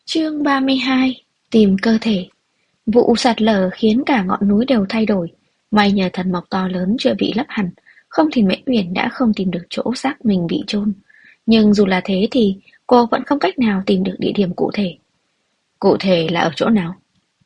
Chương 32: Tìm cơ thể. Vụ sạt lở khiến cả ngọn núi đều thay đổi. May nhờ thần mộc to lớn chưa bị lấp hẳn, không thì Mễ Uyển đã không tìm được chỗ xác mình bị chôn. Nhưng dù là thế thì cô vẫn không cách nào tìm được địa điểm cụ thể. Cụ thể là ở chỗ nào?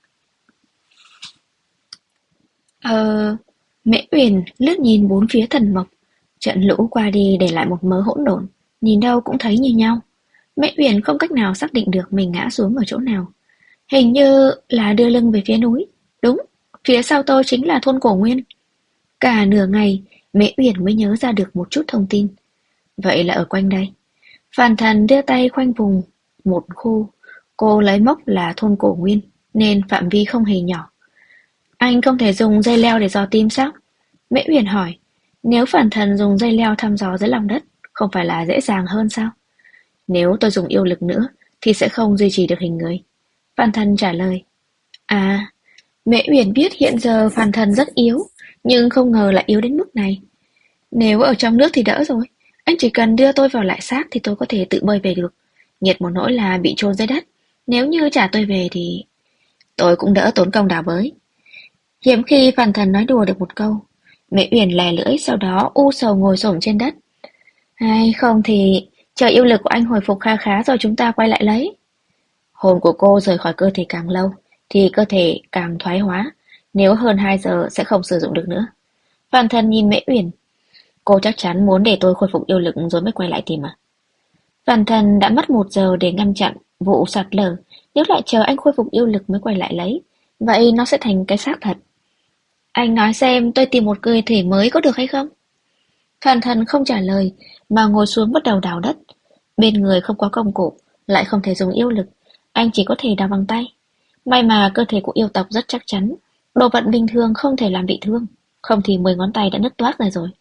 Ờ... Mễ Uyển lướt nhìn bốn phía thần mộc. Trận lũ qua đi để lại một mớ hỗn độn, nhìn đâu cũng thấy như nhau. Mễ Uyển không cách nào xác định được mình ngã xuống ở chỗ nào. Hình như là đưa lưng về phía núi. Đúng, phía sau tôi chính là thôn Cổ Nguyên. Cả nửa ngày, Mễ Uyển mới nhớ ra được một chút thông tin. Vậy là ở quanh đây. Phàn Thần đưa tay khoanh vùng một khu. Cô lấy mốc là thôn Cổ Nguyên, nên phạm vi không hề nhỏ. Anh không thể dùng dây leo để dò tìm sao? Mễ Uyển hỏi. Nếu Phàn Thần dùng dây leo thăm dò dưới lòng đất, không phải là dễ dàng hơn sao? Nếu tôi dùng yêu lực nữa, thì sẽ không duy trì được hình người. Phàn Thần trả lời. À, Mễ Uyển biết hiện giờ Phàn Thần rất yếu, nhưng không ngờ lại yếu đến mức này. Nếu ở trong nước thì đỡ rồi. Anh chỉ cần đưa tôi vào lại xác thì tôi có thể tự bơi về được. Nghiệt một nỗi là bị chôn dưới đất. Nếu như trả tôi về thì tôi cũng đỡ tốn công đào bới. Hiếm khi Phàn Thần nói đùa được một câu. Mễ Uyển lè lưỡi, sau đó u sầu ngồi xổm trên đất. Hay không thì chờ yêu lực của anh hồi phục kha khá rồi chúng ta quay lại lấy. Hồn của cô rời khỏi cơ thể càng lâu thì cơ thể càng thoái hóa, nếu hơn 2 giờ sẽ không sử dụng được nữa. Phàn Thần nhìn Mễ Uyển. Cô chắc chắn muốn để tôi khôi phục yêu lực rồi mới quay lại tìm à? Phàn Thần đã mất 1 giờ để ngăn chặn vụ sạt lở, nếu lại chờ anh khôi phục yêu lực mới quay lại lấy, vậy nó sẽ thành cái xác thật. Anh nói xem tôi tìm một cơ thể mới có được hay không? Phàn Thần không trả lời, mà ngồi xuống bắt đầu đào đất. Bên người không có công cụ, lại không thể dùng yêu lực, anh chỉ có thể đào bằng tay. May mà cơ thể của yêu tộc rất chắc chắn, đồ vật bình thường không thể làm bị thương, không thì 10 ngón tay đã nứt toác ra rồi.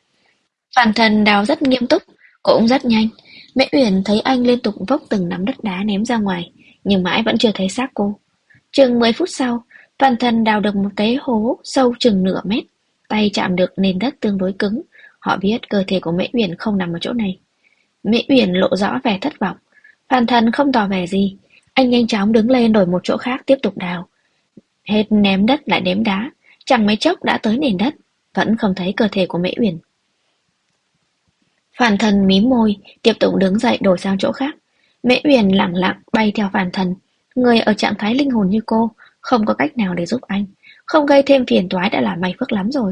Phàn Thần đào rất nghiêm túc, cũng rất nhanh. Mễ Uyển thấy anh liên tục vốc từng nắm đất đá ném ra ngoài, nhưng mãi vẫn chưa thấy xác cô. Chừng 10 phút sau, Phàn Thần đào được một cái hố sâu chừng nửa mét, tay chạm được nền đất tương đối cứng. Họ biết cơ thể của Mễ Uyển không nằm ở chỗ này. Mễ Uyển lộ rõ vẻ thất vọng. Phàn Thần không tỏ vẻ gì, anh nhanh chóng đứng lên đổi một chỗ khác tiếp tục đào. Hết ném đất lại ném đá, chẳng mấy chốc đã tới nền đất, vẫn không thấy cơ thể của Mễ Uyển. Phàn Thần mím môi, tiếp tục đứng dậy đổi sang chỗ khác. Mễ Uyển lẳng lặng bay theo Phàn Thần. Người ở trạng thái linh hồn như cô, không có cách nào để giúp anh, không gây thêm phiền toái đã là may phước lắm rồi.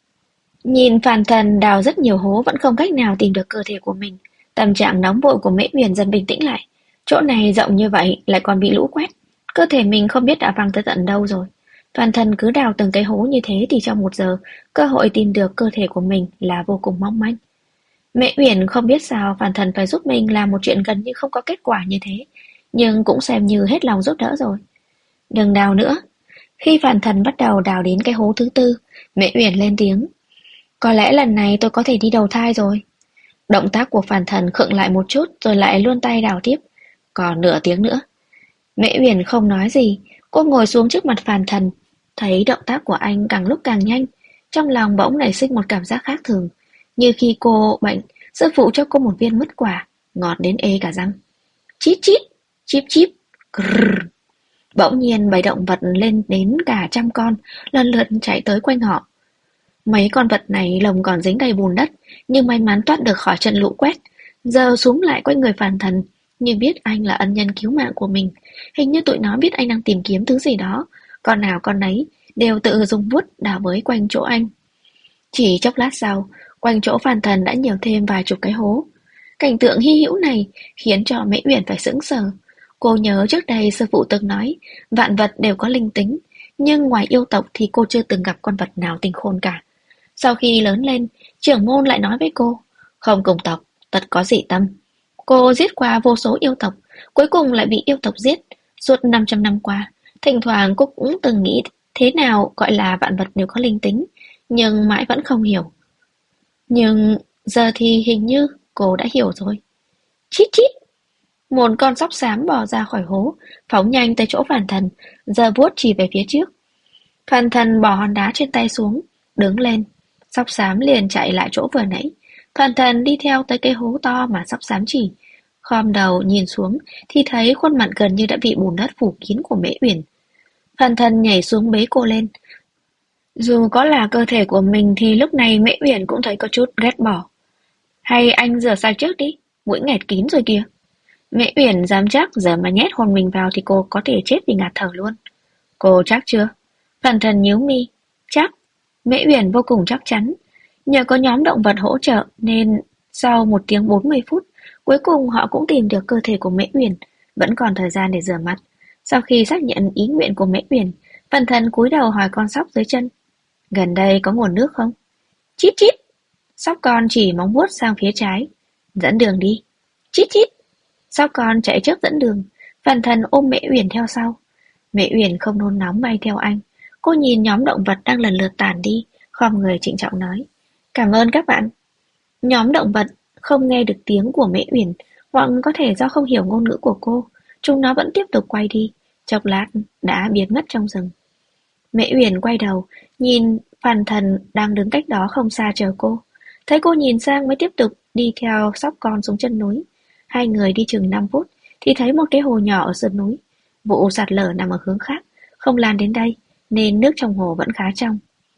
Nhìn Phàn Thần đào rất nhiều hố vẫn không cách nào tìm được cơ thể của mình, tâm trạng nóng vội của Mễ Uyển dần bình tĩnh lại. Chỗ này rộng như vậy lại còn bị lũ quét, cơ thể mình không biết đã văng tới tận đâu rồi. Phàn Thần cứ đào từng cái hố như thế thì trong 1 giờ, cơ hội tìm được cơ thể của mình là vô cùng mong manh. Mẹ Uyển không biết sao Phàn Thần phải giúp mình làm một chuyện gần như không có kết quả như thế, nhưng cũng xem như hết lòng giúp đỡ rồi. Đừng đào nữa. Khi Phàn Thần bắt đầu đào đến cái hố thứ tư, Mẹ Uyển lên tiếng. Có lẽ lần này tôi có thể đi đầu thai rồi. Động tác của Phàn Thần khựng lại một chút rồi lại luôn tay đào tiếp. Còn nửa tiếng nữa. Mẹ Uyển không nói gì, cô ngồi xuống trước mặt Phàn Thần, thấy động tác của anh càng lúc càng nhanh, trong lòng bỗng nảy sinh một cảm giác khác thường, như khi cô bệnh, sư phụ cho cô một viên mứt quả, ngọt đến ê cả răng. Chít chít, chip chip, grrr. Bỗng nhiên bầy động vật lên đến cả 100 con, lần lượt chạy tới quanh họ. Mấy con vật này lồng còn dính đầy bùn đất, nhưng may mắn thoát được khỏi trận lũ quét, giờ xuống lại quanh người Phàn Thần, như biết anh là ân nhân cứu mạng của mình. Hình như tụi nó biết anh đang tìm kiếm thứ gì đó, con nào con nấy đều tự dùng vuốt đào bới quanh chỗ anh. Chỉ chốc lát sau, quanh chỗ Phàn Thần đã nhiều thêm vài chục cái hố. Cảnh tượng hy hữu này khiến cho Mễ Uyển phải sững sờ. Cô nhớ trước đây sư phụ từng nói, vạn vật đều có linh tính, nhưng ngoài yêu tộc thì cô chưa từng gặp con vật nào tinh khôn cả. Sau khi lớn lên, trưởng môn lại nói với cô, không cùng tộc, tất có dị tâm. Cô giết qua vô số yêu tộc, cuối cùng lại bị yêu tộc giết. Suốt 500 năm qua, thỉnh thoảng cô cũng từng nghĩ thế nào gọi là vạn vật đều có linh tính, nhưng mãi vẫn không hiểu. Nhưng giờ thì hình như cô đã hiểu rồi. Chít chít! Một con sóc xám bò ra khỏi hố, phóng nhanh tới chỗ Phàn Thần, giơ vuốt chỉ về phía trước. Phàn Thần bỏ hòn đá trên tay xuống, đứng lên. Sóc xám liền chạy lại chỗ vừa nãy. Phàn Thần đi theo tới cái hố to mà sóc xám chỉ. khom đầu nhìn xuống thì thấy khuôn mặt gần như đã bị bùn đất phủ kín của Mễ Uyển. Phan Thân nhảy xuống bế cô lên. Dù có là cơ thể của mình thì lúc này Mễ Uyển cũng thấy có chút ghét bỏ. Hay anh rửa sạch trước đi, mũi nghẹt kín rồi kìa. Mễ Uyển dám chắc giờ mà nhét hồn mình vào thì cô có thể chết vì ngạt thở luôn. Cô chắc chưa? Phan Thân nhíu mi. Chắc. Mễ Uyển vô cùng chắc chắn. Nhờ có nhóm động vật hỗ trợ nên sau 1 tiếng 40 phút, cuối cùng họ cũng tìm được cơ thể của Mễ Uyển, vẫn còn thời gian để rửa mặt. Sau khi xác nhận ý nguyện của Mễ Uyển, Phan Thân cúi đầu hỏi con sóc dưới chân. Gần đây có nguồn nước không? Chít chít. Sóc con chỉ móng vuốt sang phía trái. Dẫn đường đi. Chít chít. Sóc con chạy trước dẫn đường. Phan Thân ôm Mễ Uyển theo sau. Mễ Uyển không nôn nóng bay theo anh. Cô nhìn nhóm động vật đang lần lượt tản đi, khom người trịnh trọng nói. Cảm ơn các bạn. Nhóm động vật không nghe được tiếng của Mễ Uyển, hoặc có thể do không hiểu ngôn ngữ của cô. Chúng nó vẫn tiếp tục quay đi. Chốc lát đã biến mất trong rừng. Mễ Uyển quay đầu, nhìn Phan Thần đang đứng cách đó không xa chờ cô. Thấy cô nhìn sang mới tiếp tục đi theo sóc con xuống chân núi. Hai người đi chừng 5 phút thì thấy một cái hồ nhỏ ở sườn núi. Vụ sạt lở nằm ở hướng khác, không lan đến đây, nên nước trong hồ vẫn khá trong.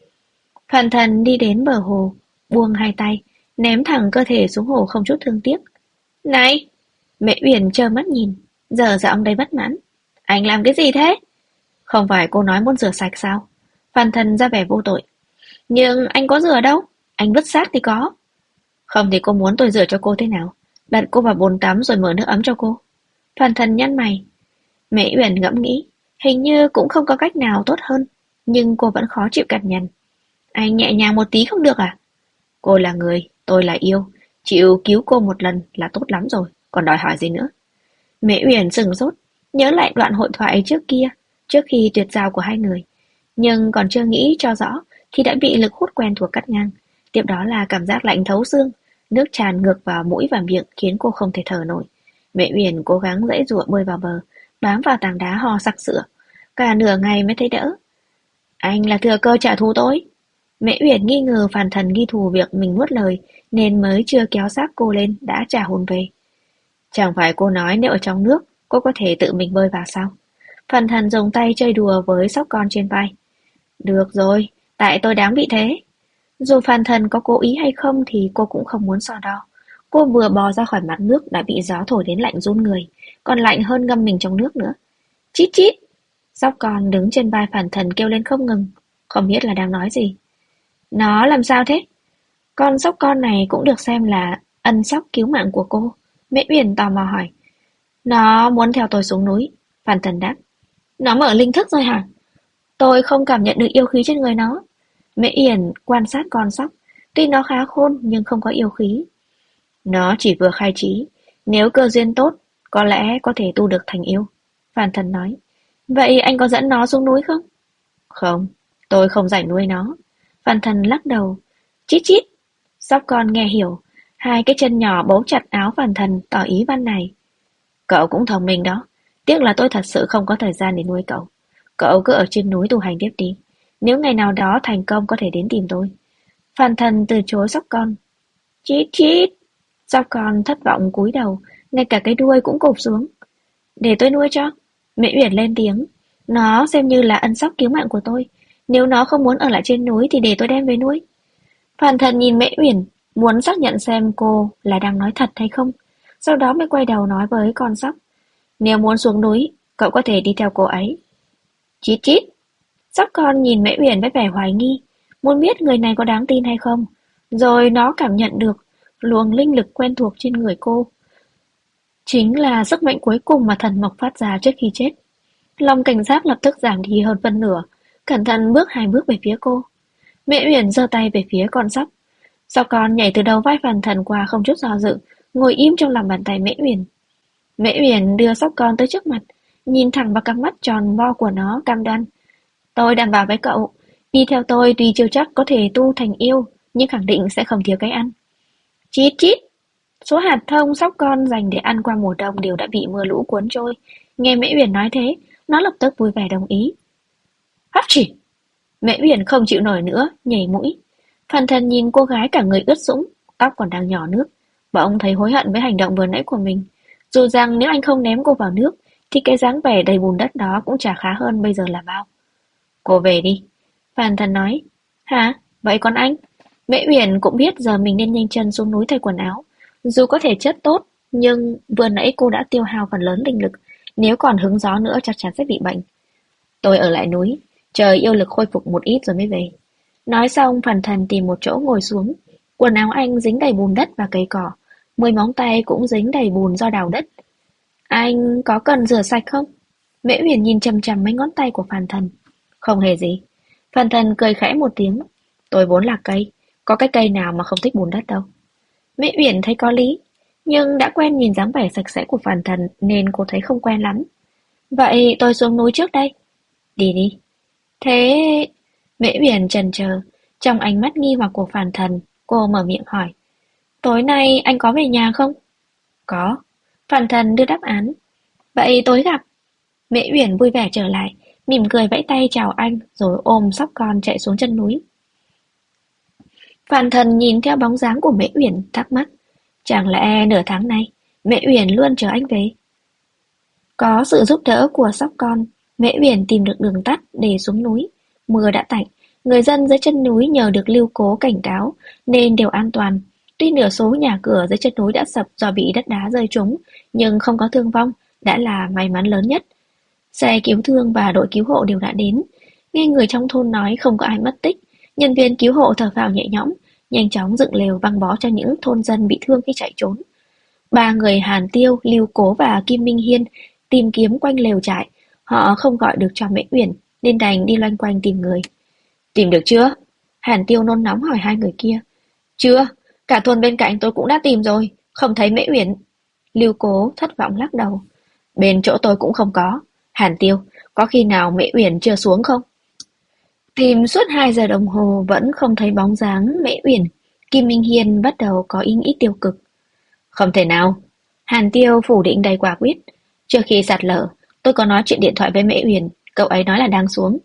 Phan Thần đi đến bờ hồ, buông hai tay, ném thẳng cơ thể xuống hồ không chút thương tiếc. Này! Mễ Uyển trơ mắt nhìn, giờ giọng đầy bất mãn. Anh làm cái gì thế? Không phải cô nói muốn rửa sạch sao? Phan Thần ra vẻ vô tội. Nhưng anh có rửa đâu, anh vứt xác thì có. Không thì cô muốn tôi rửa cho cô thế nào? Đặt cô vào bồn tắm rồi mở nước ấm cho cô. Phan Thần nhăn mày. Mễ Uyển ngẫm nghĩ, hình như cũng không có cách nào tốt hơn, nhưng cô vẫn khó chịu cằn nhằn. Anh nhẹ nhàng một tí không được à? Cô là người, tôi là yêu, chịu cứu cô một lần là tốt lắm rồi, còn đòi hỏi gì nữa? Mễ Uyển sửng sốt, nhớ lại đoạn hội thoại trước kia, trước khi tuyệt giao của hai người, nhưng còn chưa nghĩ cho rõ thì đã bị lực hút quen thuộc cắt ngang. Tiếp đó là cảm giác lạnh thấu xương, nước tràn ngược vào mũi và miệng khiến cô không thể thở nổi. Mễ Uyển cố gắng giãy giụa bơi vào bờ, bám vào tảng đá ho sặc sữa, cả nửa ngày mới thấy đỡ. Anh là thừa cơ trả thù tôi. Mễ Uyển nghi ngờ Phan Thần ghi thù việc mình nuốt lời, nên mới chưa kéo xác cô lên đã trả hồn về. Chẳng phải cô nói nếu ở trong nước, cô có thể tự mình bơi vào sao? Phan Thần dùng tay chơi đùa với sóc con trên vai. Được rồi, tại tôi đáng bị thế. Dù Phan Thần có cố ý hay không thì cô cũng không muốn so đo. Cô vừa bò ra khỏi mặt nước đã bị gió thổi đến lạnh run người, còn lạnh hơn ngâm mình trong nước nữa. Chít chít! Sóc con đứng trên vai Phan Thần kêu lên không ngừng, không biết là đang nói gì. Nó làm sao thế? Con sóc con này cũng được xem là ân sóc cứu mạng của cô. Mễ Uyển tò mò hỏi. Nó muốn theo tôi xuống núi. Phan Thần đáp. Nó mở linh thức rồi hả? Tôi không cảm nhận được yêu khí trên người nó. Mễ Uyển quan sát con sóc. Tuy nó khá khôn nhưng không có yêu khí. Nó chỉ vừa khai trí. Nếu cơ duyên tốt, có lẽ có thể tu được thành yêu. Phan Thần nói. Vậy anh có dẫn nó xuống núi không? Không, tôi không rảnh nuôi nó. Phan Thần lắc đầu. Chít chít. Sóc con nghe hiểu. Hai cái chân nhỏ bấu chặt áo Phan Thần tỏ ý văn này. Cậu cũng thông minh đó. Tiếc là tôi thật sự không có thời gian để nuôi cậu. Cậu cứ ở trên núi tu hành tiếp đi. Nếu ngày nào đó thành công có thể đến tìm tôi. Phan Thần từ chối sóc con. Chít chít. Sóc con thất vọng cúi đầu. Ngay cả cái đuôi cũng cụp xuống. Để tôi nuôi cho. Mễ Uyển lên tiếng. Nó xem như là ân sóc cứu mạng của tôi. Nếu nó không muốn ở lại trên núi thì để tôi đem về nuôi. Phan Thần nhìn Mễ Uyển, muốn xác nhận xem cô là đang nói thật hay không. Sau đó mới quay đầu nói với con sóc. Nếu muốn xuống núi, cậu có thể đi theo cô ấy. Chít chít. Sóc con nhìn Mễ Uyển với vẻ hoài nghi, muốn biết người này có đáng tin hay không. Rồi nó cảm nhận được luồng linh lực quen thuộc trên người cô. Chính là sức mạnh cuối cùng mà thần mộc phát ra trước khi chết. Lòng cảnh giác lập tức giảm đi hơn phân nửa, cẩn thận bước 2 bước về phía cô. Mễ Uyển giơ tay về phía con sóc. Sóc con nhảy từ đầu vai Phan Thần qua không chút do dự, ngồi im trong lòng bàn tay Mễ Uyển. Mễ Uyển đưa sóc con tới trước mặt, nhìn thẳng vào cặp mắt tròn vo của nó cam đoan. Tôi đảm bảo với cậu, đi theo tôi tuy chưa chắc có thể tu thành yêu, nhưng khẳng định sẽ không thiếu cái ăn. Chít chít. Số hạt thông sóc con dành để ăn qua mùa đông đều đã bị mưa lũ cuốn trôi. Nghe Mễ Uyển nói thế, nó lập tức vui vẻ đồng ý. Hắt chỉ. Mễ Uyển không chịu nổi nữa, nhảy mũi. Phan Thần nhìn cô gái cả người ướt sũng, tóc còn đang nhỏ nước. Và ông thấy hối hận với hành động vừa nãy của mình. Dù rằng nếu anh không ném cô vào nước, thì cái dáng vẻ đầy bùn đất đó cũng chả khá hơn bây giờ là bao. Cô về đi. Phan Thần nói. Hả? Vậy còn anh? Mễ Uyển cũng biết giờ mình nên nhanh chân xuống núi thay quần áo. Dù có thể chất tốt, nhưng vừa nãy cô đã tiêu hao phần lớn linh lực. Nếu còn hứng gió nữa chắc chắn sẽ bị bệnh. Tôi ở lại núi, chờ yêu lực khôi phục một ít rồi mới về. Nói xong Phan Thần tìm một chỗ ngồi xuống. Quần áo anh dính đầy bùn đất và cây cỏ. 10 móng tay cũng dính đầy bùn do đào đất. Anh có cần rửa sạch không? Mễ Uyển nhìn chằm chằm mấy ngón tay của Phan Thần. Không hề gì. Phan Thần cười khẽ một tiếng. Tôi vốn là cây, có cái cây nào mà không thích bùn đất đâu. Mễ Uyển thấy có lý, nhưng đã quen nhìn dáng vẻ sạch sẽ của Phan Thần nên cô thấy không quen lắm. Vậy tôi xuống núi trước đây. Đi đi. Thế... Mễ Uyển chần chờ, trong ánh mắt nghi hoặc của Phan Thần, cô mở miệng hỏi. Tối nay anh có về nhà không? Có. Phan Thần đưa đáp án. Vậy tối gặp. Mễ Uyển vui vẻ trở lại, mỉm cười vẫy tay chào anh rồi ôm sóc con chạy xuống chân núi. Phan Thần nhìn theo bóng dáng của Mễ Uyển thắc mắc. Chẳng lẽ nửa tháng nay, Mễ Uyển luôn chờ anh về? Có sự giúp đỡ của sóc con, Mễ Uyển tìm được đường tắt để xuống núi. Mưa đã tạnh, người dân dưới chân núi nhờ được Lưu Cố cảnh cáo nên đều an toàn. Tuy nửa số nhà cửa dưới chân núi đã sập do bị đất đá rơi trúng, nhưng không có thương vong, đã là may mắn lớn nhất. Xe cứu thương và đội cứu hộ đều đã đến. Nghe người trong thôn nói không có ai mất tích, nhân viên cứu hộ thở phào nhẹ nhõm, nhanh chóng dựng lều băng bó cho những thôn dân bị thương khi chạy trốn. Ba người Hàn Tiêu, Lưu Cố và Kim Minh Hiên tìm kiếm quanh lều trại. Họ không gọi được cho Mễ Uyển nên đành đi loanh quanh tìm người. Tìm được chưa? Hàn Tiêu nôn nóng hỏi hai người kia. Chưa, cả thôn bên cạnh tôi cũng đã tìm rồi, không thấy Mễ Uyển. Lưu Cố thất vọng lắc đầu. Bên chỗ tôi cũng không có. Hàn Tiêu, có khi nào Mễ Uyển chưa xuống không? Tìm suốt 2 giờ đồng hồ vẫn không thấy bóng dáng Mễ Uyển. Kim Minh Hiên bắt đầu có ý nghĩ tiêu cực. Không thể nào. Hàn Tiêu phủ định đầy quả quyết. Trước khi sạt lở, tôi có nói chuyện điện thoại với Mễ Uyển, cậu ấy nói là đang xuống.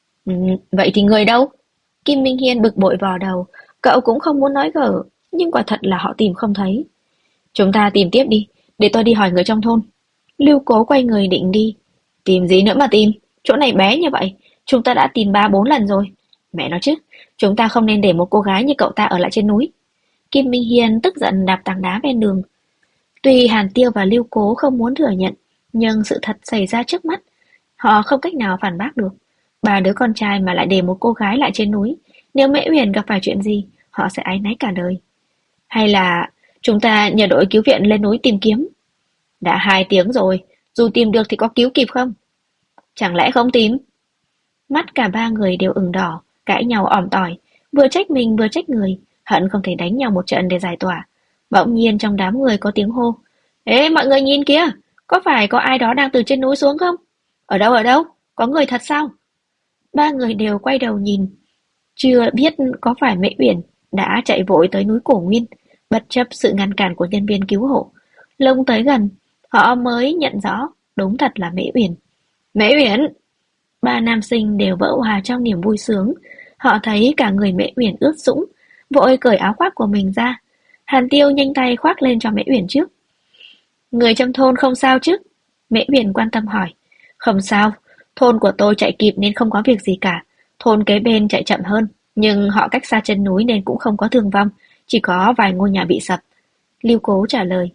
Vậy thì người đâu? Kim Minh Hiên bực bội vò đầu, cậu cũng không muốn nói gở, nhưng quả thật là họ tìm không thấy. Chúng ta tìm tiếp đi, để tôi đi hỏi người trong thôn. Lưu Cố quay người định đi. Tìm gì nữa mà tìm, chỗ này bé như vậy, chúng ta đã tìm 3-4 lần rồi. Mẹ nói chứ, chúng ta không nên để một cô gái như cậu ta ở lại trên núi. Kim Minh Hiên tức giận đạp tảng đá ven đường. Tuy Hàn Tiêu và Lưu Cố không muốn thừa nhận, nhưng sự thật xảy ra trước mắt, họ không cách nào phản bác được. Ba đứa con trai mà lại để một cô gái lại trên núi, nếu Mễ Uyển gặp phải chuyện gì, họ sẽ áy náy cả đời. Hay là chúng ta nhờ đội cứu viện lên núi tìm kiếm? Đã 2 tiếng rồi, dù tìm được thì có cứu kịp không? Chẳng lẽ không tìm? Mắt cả ba người đều ửng đỏ, cãi nhau òm tỏi, vừa trách mình vừa trách người, hận không thể đánh nhau một trận để giải tỏa. Bỗng nhiên trong đám người có tiếng hô. Ê mọi người nhìn kìa, có phải có ai đó đang từ trên núi xuống không? Ở đâu? Có người thật sao? Ba người đều quay đầu nhìn. Chưa biết có phải Mễ Uyển đã chạy vội tới núi Cổ Nguyên, bất chấp sự ngăn cản của nhân viên cứu hộ. Lông tới gần, họ mới nhận rõ, đúng thật là Mễ Uyển. Mễ Uyển! Ba nam sinh đều vỡ òa trong niềm vui sướng. Họ thấy cả người Mễ Uyển ướt sũng, vội cởi áo khoác của mình ra. Hàn Tiêu nhanh tay khoác lên cho Mễ Uyển trước. Người trong thôn không sao chứ? Mễ Uyển quan tâm hỏi. Không sao, thôn của tôi chạy kịp nên không có việc gì cả. Thôn kế bên chạy chậm hơn, nhưng họ cách xa chân núi nên cũng không có thương vong, chỉ có vài ngôi nhà bị sập. Lưu Cố trả lời.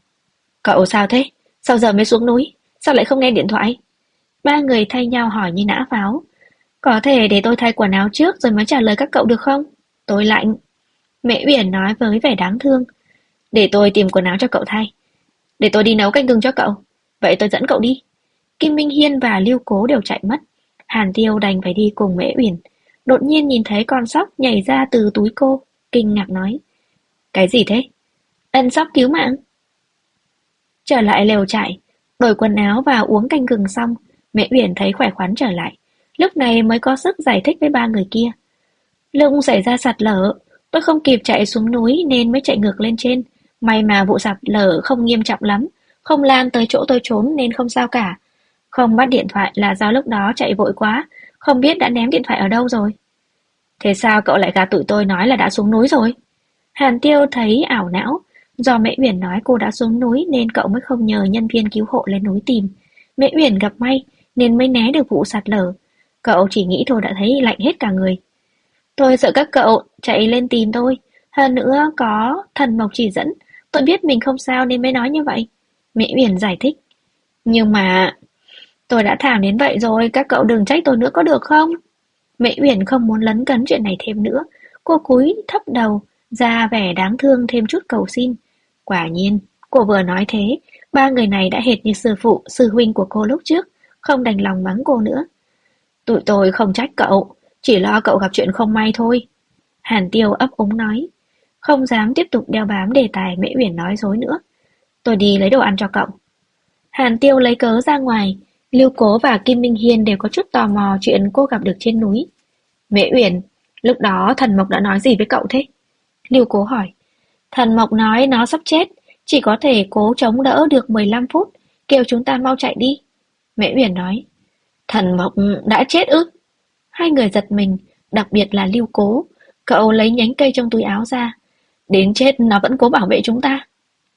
Cậu sao thế? Sao giờ mới xuống núi? Sao lại không nghe điện thoại? Ba người thay nhau hỏi như nã pháo. Có thể để tôi thay quần áo trước rồi mới trả lời các cậu được không? Tôi lạnh. Mễ Uyển nói với vẻ đáng thương. Để tôi tìm quần áo cho cậu thay. Để tôi đi nấu canh gừng cho cậu. Vậy tôi dẫn cậu đi. Kim Minh Hiên và Lưu Cố đều chạy mất. Hàn Tiêu đành phải đi cùng Mễ Uyển. Đột nhiên nhìn thấy con sóc nhảy ra từ túi cô, kinh ngạc nói. Cái gì thế? Ân sóc cứu mạng. Trở lại lều trại, đổi quần áo và uống canh gừng xong, Mễ Uyển thấy khỏe khoắn trở lại. Lúc này mới có sức giải thích với ba người kia. Lúc xảy ra sạt lở, tôi không kịp chạy xuống núi nên mới chạy ngược lên trên. May mà vụ sạt lở không nghiêm trọng lắm, không lan tới chỗ tôi trốn nên không sao cả. Không bắt điện thoại là do lúc đó chạy vội quá, không biết đã ném điện thoại ở đâu rồi. Thế sao cậu lại gạt tụi tôi nói là đã xuống núi rồi? Hàn Tiêu thấy ảo não, Do Mễ Uyển nói cô đã xuống núi nên cậu mới không nhờ nhân viên cứu hộ lên núi tìm. Mễ Uyển gặp may nên mới né được vụ sạt lở. Cậu chỉ nghĩ thôi đã thấy lạnh hết cả người. Tôi sợ các cậu chạy lên tìm tôi. Hơn nữa có thần mộc chỉ dẫn. Tôi biết mình không sao nên mới nói như vậy. Mễ Uyển giải thích. Nhưng mà tôi đã thảm đến vậy rồi, các cậu đừng trách tôi nữa có được không? Mễ Uyển không muốn lấn cấn chuyện này thêm nữa. Cô cúi thấp đầu, ra vẻ đáng thương thêm chút cầu xin. Quả nhiên, cô vừa nói thế, ba người này đã hệt như sư phụ, sư huynh của cô lúc trước, không đành lòng mắng cô nữa. Tụi tôi không trách cậu, chỉ lo cậu gặp chuyện không may thôi. Hàn Tiêu ấp úng nói, không dám tiếp tục đeo bám đề tài Mễ Uyển nói dối nữa. Tôi đi lấy đồ ăn cho cậu. Hàn Tiêu lấy cớ ra ngoài, Lưu Cố và Kim Minh Hiên đều có chút tò mò chuyện cô gặp được trên núi. Mễ Uyển, lúc đó thần mộc đã nói gì với cậu thế? Lưu Cố hỏi. Thần mộc nói nó sắp chết, chỉ có thể cố chống đỡ được 15 phút, kêu chúng ta mau chạy đi. Mễ Uyển nói. Thần mộc đã chết ư? Hai người giật mình, đặc biệt là Lưu Cố. Cậu lấy nhánh cây trong túi áo ra. Đến chết nó vẫn cố bảo vệ chúng ta.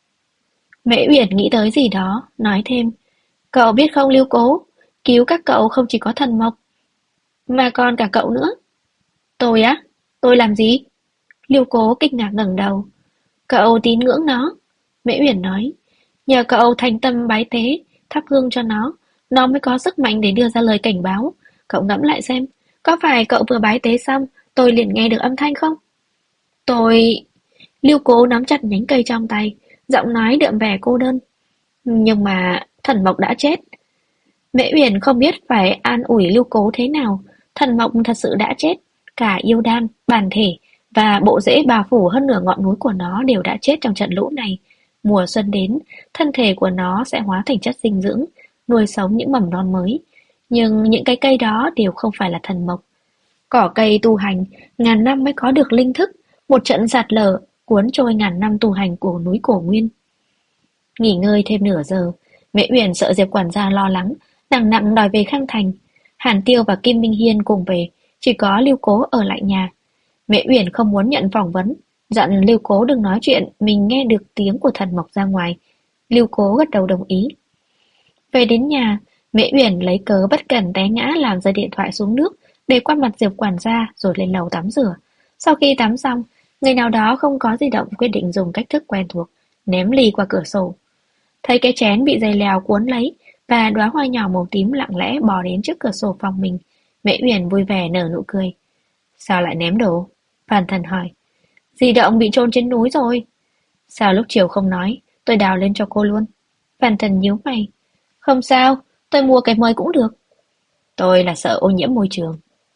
Mễ Uyển nghĩ tới gì đó, nói thêm. Cậu biết không Lưu Cố, cứu các cậu không chỉ có thần mộc, mà còn cả cậu nữa. Tôi á? Tôi làm gì? Lưu Cố kinh ngạc ngẩng đầu. Cậu tín ngưỡng nó. Mễ Uyển nói. Nhờ cậu thành tâm bái tế, thắp hương cho nó mới có sức mạnh để đưa ra lời cảnh báo. Cậu ngẫm lại xem, có phải cậu vừa bái tế xong, tôi liền nghe được âm thanh không? Tôi... Lưu Cố nắm chặt nhánh cây trong tay, giọng nói đượm vẻ cô đơn. Nhưng mà thần mộc đã chết. Mễ Uyển không biết phải an ủi Lưu Cố thế nào. Thần mộc thật sự đã chết. Cả yêu đan, bản thể và bộ rễ bao phủ hơn nửa ngọn núi của nó đều đã chết trong trận lũ này. Mùa xuân đến, thân thể của nó sẽ hóa thành chất dinh dưỡng, nuôi sống những mầm non mới. Nhưng những cái cây đó đều không phải là thần mộc. Cỏ cây tu hành, ngàn năm mới có được linh thức. Một trận sạt lở cuốn trôi ngàn năm tu hành của núi Cổ Nguyên. Nghỉ ngơi thêm nửa giờ, Mễ Uyển sợ Diệp quản gia lo lắng, nặng nặng đòi về Khang Thành. Hàn Tiêu và Kim Minh Hiên cùng về, chỉ có Lưu Cố ở lại nhà. Mễ Uyển không muốn nhận phỏng vấn, dặn Lưu Cố đừng nói chuyện mình nghe được tiếng của thần mộc ra ngoài. Lưu Cố gật đầu đồng ý. Về đến nhà, Mễ Uyển lấy cớ bất cẩn té ngã làm rơi điện thoại xuống nước, để qua mặt Diệp quản gia rồi lên lầu tắm rửa. Sau khi tắm xong, người nào đó không có di động quyết định dùng cách thức quen thuộc, ném ly qua cửa sổ. Thấy cái chén bị dây leo cuốn lấy và đóa hoa nhỏ màu tím lặng lẽ bò đến trước cửa sổ phòng mình, Mễ Uyển vui vẻ nở nụ cười. Sao lại ném đồ? Phan Thần hỏi. Di động bị chôn trên núi rồi. Sao lúc chiều không nói, tôi đào lên cho cô luôn. Phan Thần nhíu mày. Không sao, tôi mua cái mới cũng được. Tôi là sợ ô nhiễm môi trường.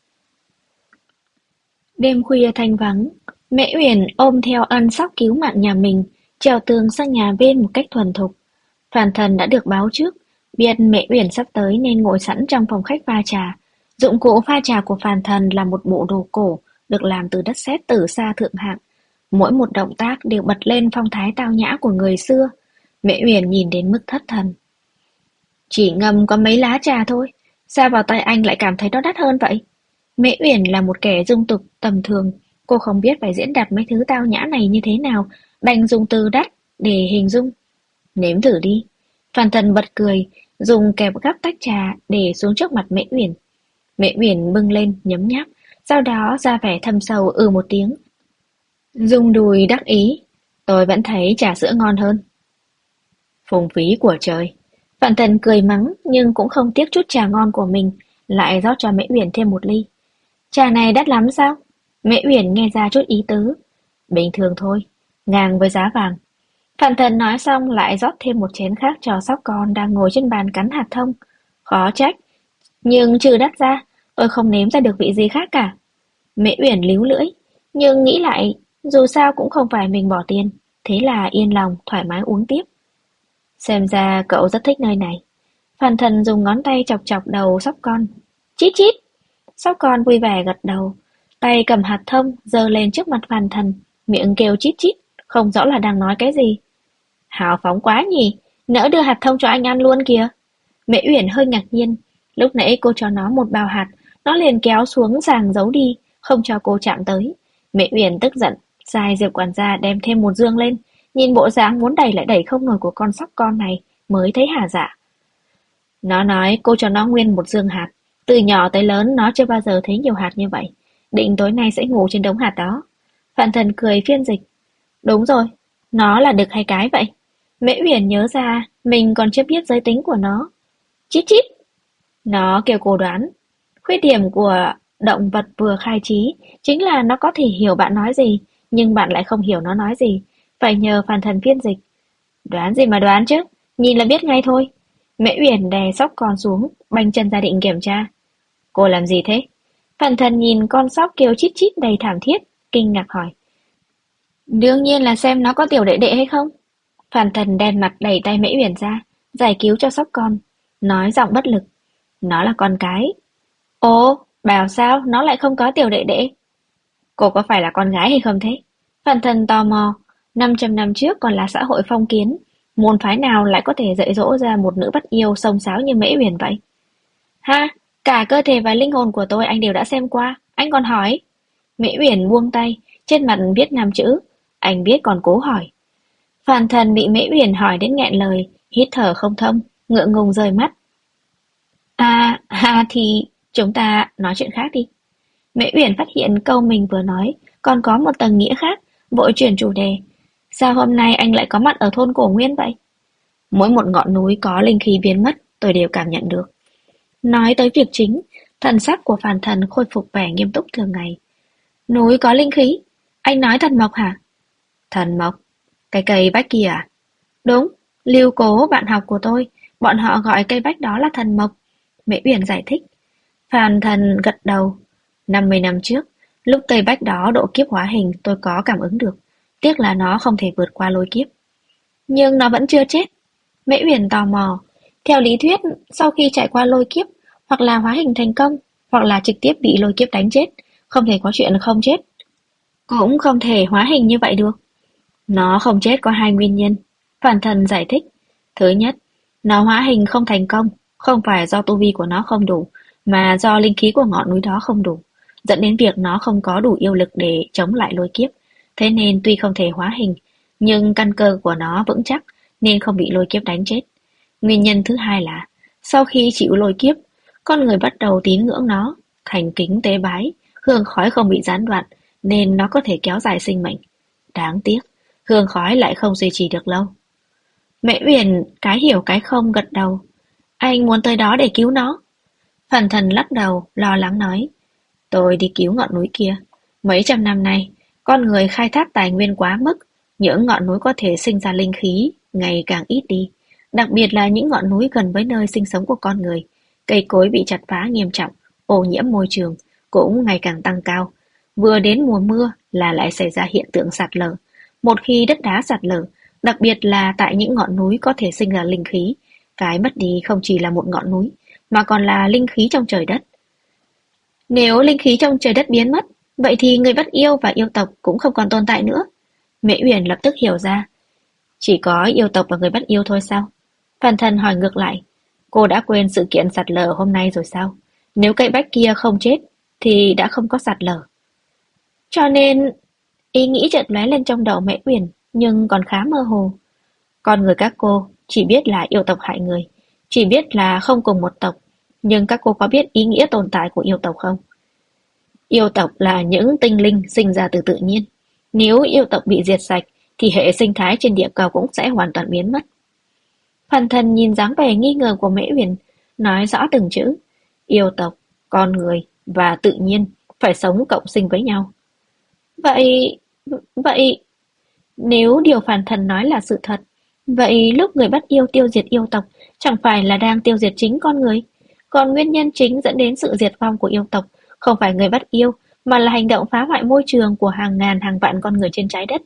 Đêm khuya thanh vắng, Mễ Uyển ôm theo ân sóc cứu mạng nhà mình, trèo tường sang nhà bên một cách thuần thục. Phan Thần đã được báo trước, biết Mễ Uyển sắp tới nên ngồi sẵn trong phòng khách pha trà. Dụng cụ pha trà của Phan Thần là một bộ đồ cổ, được làm từ đất sét từ xa thượng hạng. Mỗi một động tác đều bật lên phong thái tao nhã của người xưa. Mễ Uyển nhìn đến mức thất thần. Chỉ ngâm có mấy lá trà thôi, sao vào tay anh lại cảm thấy nó đắt hơn vậy? Mễ Uyển là một kẻ dung tục tầm thường, cô không biết phải diễn đạt mấy thứ tao nhã này như thế nào, đành dùng từ đắt để hình dung. Nếm thử đi. Phan Thần bật cười, dùng kẹp gắp tách trà để xuống trước mặt Mễ Uyển. Mễ Uyển bưng lên, nhấm nháp, sau đó ra vẻ thâm sâu một tiếng. Rung đùi đắc ý, tôi vẫn thấy trà sữa ngon hơn. Phung phí của trời. Phan Thần cười mắng nhưng cũng không tiếc chút trà ngon của mình, lại rót cho Mễ Uyển thêm một ly. Trà này đắt lắm sao? Mễ Uyển nghe ra chút ý tứ. Bình thường thôi, ngang với giá vàng. Phan Thần nói xong lại rót thêm một chén khác cho sóc con đang ngồi trên bàn cắn hạt thông. Khó trách, nhưng trừ đắt ra, tôi không nếm ra được vị gì khác cả. Mễ Uyển líu lưỡi, nhưng nghĩ lại, dù sao cũng không phải mình bỏ tiền, thế là yên lòng, thoải mái uống tiếp. Xem ra cậu rất thích nơi này. Phan Thần dùng ngón tay chọc chọc đầu sóc con. Chít chít. Sóc con vui vẻ gật đầu, tay cầm hạt thông giơ lên trước mặt Phan Thần, miệng kêu chít chít, không rõ là đang nói cái gì. Hào phóng quá nhỉ, nỡ đưa hạt thông cho anh ăn luôn kìa. Mễ Uyển hơi ngạc nhiên, lúc nãy cô cho nó một bao hạt, nó liền kéo xuống giằng giấu đi, không cho cô chạm tới. Mễ Uyển tức giận, sai Diệp quản gia đem thêm một dương lên, nhìn bộ dáng muốn đẩy lại đẩy không nổi của con sóc con này mới thấy hả dạ. Nó nói cô cho nó nguyên một dương hạt. Từ nhỏ tới lớn nó chưa bao giờ thấy nhiều hạt như vậy. Định tối nay sẽ ngủ trên đống hạt đó. Phạn Thần cười phiên dịch. Đúng rồi, nó là đực hay cái vậy? Mễ Uyển nhớ ra mình còn chưa biết giới tính của nó. Chít chít. Nó kêu cô đoán. Khuyết điểm của động vật vừa khai trí chính là nó có thể hiểu bạn nói gì, nhưng bạn lại không hiểu nó nói gì. Phải nhờ Phạn Thần phiên dịch. Đoán gì mà đoán chứ, nhìn là biết ngay thôi. Mễ Uyển đè sóc con xuống, banh chân ra định kiểm tra. Cô làm gì thế? Phạn Thần nhìn con sóc kêu chít chít đầy thảm thiết, kinh ngạc hỏi. Đương nhiên là xem nó có tiểu đệ đệ hay không. Phàn Thần đen mặt đẩy tay Mễ Uyển ra, giải cứu cho sóc con, nói giọng bất lực. Nó là con cái. Ồ, bảo sao nó lại không có tiểu đệ đệ? Cô có phải là con gái hay không thế? Phàn Thần tò mò, 500 năm trước còn là xã hội phong kiến, môn phái nào lại có thể dạy dỗ ra một nữ bắt yêu xông xáo như Mễ Uyển vậy? Ha, cả cơ thể và linh hồn của tôi anh đều đã xem qua, anh còn hỏi. Mễ Uyển buông tay, trên mặt viết 5 chữ, anh biết còn cố hỏi. Phàn Thần bị Mễ Uyển hỏi đến nghẹn lời, hít thở không thông, ngượng ngùng rời mắt. Thì chúng ta nói chuyện khác đi. Mễ Uyển phát hiện câu mình vừa nói còn có một tầng nghĩa khác, vội chuyển chủ đề. Sao hôm nay anh lại có mặt ở thôn Cổ Nguyên vậy? Mỗi một ngọn núi có linh khí biến mất, tôi đều cảm nhận được. Nói tới việc chính, thần sắc của Phàn Thần khôi phục vẻ nghiêm túc thường ngày. Núi có linh khí? Anh nói thần mộc hả? Thần mộc? Cái cây bách kia à? Đúng, Lưu Cố bạn học của tôi, bọn họ gọi cây bách đó là thần mộc. Mễ Uyển giải thích. Phàn Thần gật đầu. 50 năm trước, lúc cây bách đó độ kiếp hóa hình tôi có cảm ứng được. Tiếc là nó không thể vượt qua lôi kiếp. Nhưng nó vẫn chưa chết. Mễ Uyển tò mò. Theo lý thuyết, sau khi trải qua lôi kiếp, hoặc là hóa hình thành công, hoặc là trực tiếp bị lôi kiếp đánh chết, không thể có chuyện không chết. Cũng không thể hóa hình như vậy được. Nó không chết có hai nguyên nhân. Phàn Thần giải thích. Thứ nhất, nó hóa hình không thành công, không phải do tu vi của nó không đủ, mà do linh khí của ngọn núi đó không đủ, dẫn đến việc nó không có đủ yêu lực để chống lại lôi kiếp. Thế nên tuy không thể hóa hình, nhưng căn cơ của nó vững chắc nên không bị lôi kiếp đánh chết. Nguyên nhân thứ hai là, sau khi chịu lôi kiếp, con người bắt đầu tín ngưỡng nó, thành kính tế bái, hương khói không bị gián đoạn, nên nó có thể kéo dài sinh mệnh. Đáng tiếc, hương khói lại không duy trì được lâu. Mễ Uyển cái hiểu cái không gật đầu. Anh muốn tới đó để cứu nó. Phàn Thần lắc đầu, lo lắng nói. Tôi đi cứu ngọn núi kia. Mấy trăm năm nay, con người khai thác tài nguyên quá mức, những ngọn núi có thể sinh ra linh khí ngày càng ít đi. Đặc biệt là những ngọn núi gần với nơi sinh sống của con người. Cây cối bị chặt phá nghiêm trọng, ô nhiễm môi trường cũng ngày càng tăng cao. Vừa đến mùa mưa là lại xảy ra hiện tượng sạt lở. Một khi đất đá sạt lở, đặc biệt là tại những ngọn núi có thể sinh ra linh khí, cái mất đi không chỉ là một ngọn núi, mà còn là linh khí trong trời đất. Nếu linh khí trong trời đất biến mất, vậy thì người bắt yêu và yêu tộc cũng không còn tồn tại nữa. Mễ Uyển lập tức hiểu ra. Chỉ có yêu tộc và người bắt yêu thôi sao? Phàn Thần hỏi ngược lại. Cô đã quên sự kiện sạt lở hôm nay rồi sao? Nếu cây bách kia không chết, thì đã không có sạt lở. Cho nên, ý nghĩ chợt lóe lên trong đầu Mễ Uyển, nhưng còn khá mơ hồ. Con người các cô chỉ biết là yêu tộc hại người, chỉ biết là không cùng một tộc, nhưng các cô có biết ý nghĩa tồn tại của yêu tộc không? Yêu tộc là những tinh linh sinh ra từ tự nhiên. Nếu yêu tộc bị diệt sạch, thì hệ sinh thái trên địa cầu cũng sẽ hoàn toàn biến mất. Phàn Thần nhìn dáng vẻ nghi ngờ của Mễ Uyển, nói rõ từng chữ. Yêu tộc, con người và tự nhiên phải sống cộng sinh với nhau. Vậy... vậy... Nếu điều Phàn Thần nói là sự thật, vậy lúc người bắt yêu tiêu diệt yêu tộc chẳng phải là đang tiêu diệt chính con người? Còn nguyên nhân chính dẫn đến sự diệt vong của yêu tộc không phải người bắt yêu, mà là hành động phá hoại môi trường của hàng ngàn hàng vạn con người trên trái đất.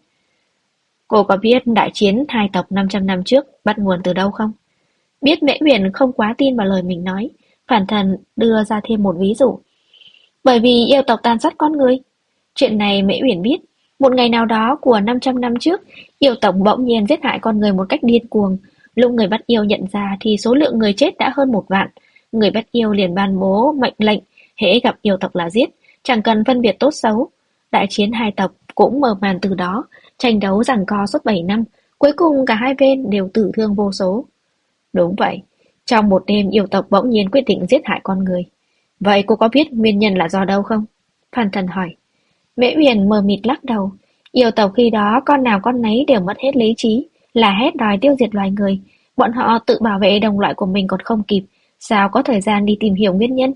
Cô có biết đại chiến hai tộc 500 năm trước bắt nguồn từ đâu không? Biết Mễ Uyển không quá tin vào lời mình nói, Phàn Thần đưa ra thêm một ví dụ. Bởi vì yêu tộc tàn sát con người. Chuyện này Mễ Uyển biết. Một ngày nào đó của 500 năm trước, yêu tộc bỗng nhiên giết hại con người một cách điên cuồng. Lúc người bắt yêu nhận ra thì số lượng người chết đã hơn 1 vạn. Người bắt yêu liền ban bố mệnh lệnh, hễ gặp yêu tộc là giết, chẳng cần phân biệt tốt xấu. Đại chiến hai tộc cũng mở màn từ đó, tranh đấu giằng co suốt 7 năm, Cuối cùng cả hai bên đều tử thương vô số. Đúng vậy, trong một đêm yêu tộc bỗng nhiên quyết định giết hại con người. Vậy cô có biết nguyên nhân là do đâu không? Phan Thần hỏi. Mễ Uyển mờ mịt lắc đầu. Yêu tộc khi đó con nào con nấy đều mất hết lý trí, là hét đòi tiêu diệt loài người. Bọn họ tự bảo vệ đồng loại của mình còn không kịp, sao có thời gian đi tìm hiểu nguyên nhân?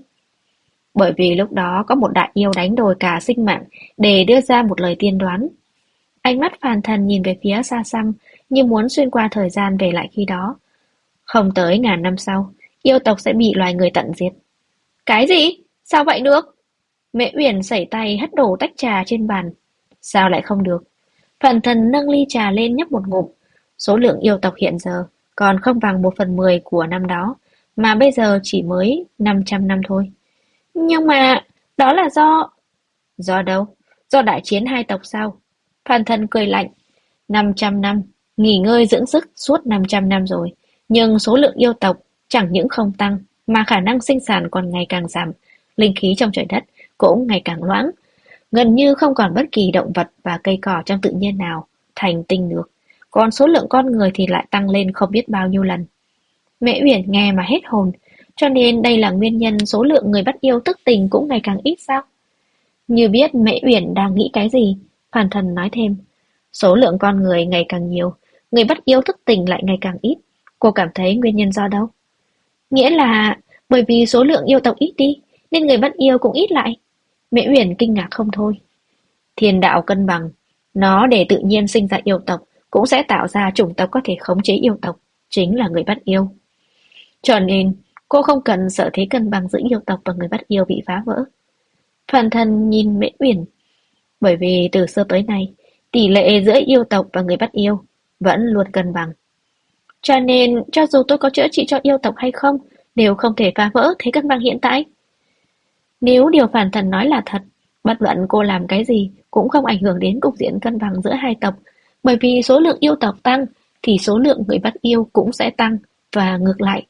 Bởi vì lúc đó có một đại yêu đánh đổi cả sinh mạng để đưa ra một lời tiên đoán. Ánh mắt Phan Thần nhìn về phía xa xăm, như muốn xuyên qua thời gian về lại khi đó. Không tới ngàn năm sau, yêu tộc sẽ bị loài người tận diệt. Cái gì? Sao vậy được? Mễ Uyển sẩy tay hất đổ tách trà trên bàn. Sao lại không được? Phan Thần nâng ly trà lên nhấp một ngụm. Số lượng yêu tộc hiện giờ còn không bằng 1/10 của năm đó, mà bây giờ chỉ mới 500 năm thôi. Nhưng mà, đó là do... Do đâu? Do đại chiến hai tộc sao? Phan Thần cười lạnh. 500 năm, nghỉ ngơi dưỡng sức suốt 500 năm rồi. Nhưng số lượng yêu tộc chẳng những không tăng, mà khả năng sinh sản còn ngày càng giảm. Linh khí trong trời đất cũng ngày càng loãng. Gần như không còn bất kỳ động vật và cây cỏ trong tự nhiên nào thành tinh được. Còn số lượng con người thì lại tăng lên không biết bao nhiêu lần. Mễ Uyển nghe mà hết hồn. Cho nên đây là nguyên nhân số lượng người bắt yêu tức tình cũng ngày càng ít sao? Như biết Mễ Uyển đang nghĩ cái gì, Phan Thần nói thêm. Số lượng con người ngày càng nhiều, người bắt yêu thức tình lại ngày càng ít. Cô cảm thấy nguyên nhân do đâu? Nghĩa là bởi vì số lượng yêu tộc ít đi, nên người bắt yêu cũng ít lại. Mễ Uyển kinh ngạc không thôi. Thiên đạo cân bằng, nó để tự nhiên sinh ra yêu tộc, cũng sẽ tạo ra chủng tộc có thể khống chế yêu tộc, chính là người bắt yêu. Cho nên, cô không cần sợ thế cân bằng giữa yêu tộc và người bắt yêu bị phá vỡ. Phan Thần nhìn Mễ Uyển, bởi vì từ xưa tới nay, tỷ lệ giữa yêu tộc và người bắt yêu vẫn luôn cân bằng. Cho nên, cho dù tôi có chữa trị cho yêu tộc hay không, đều không thể phá vỡ thế cân bằng hiện tại. Nếu điều Phản Thần nói là thật, bất luận cô làm cái gì cũng không ảnh hưởng đến cục diện cân bằng giữa hai tộc, bởi vì số lượng yêu tộc tăng thì số lượng người bắt yêu cũng sẽ tăng và ngược lại.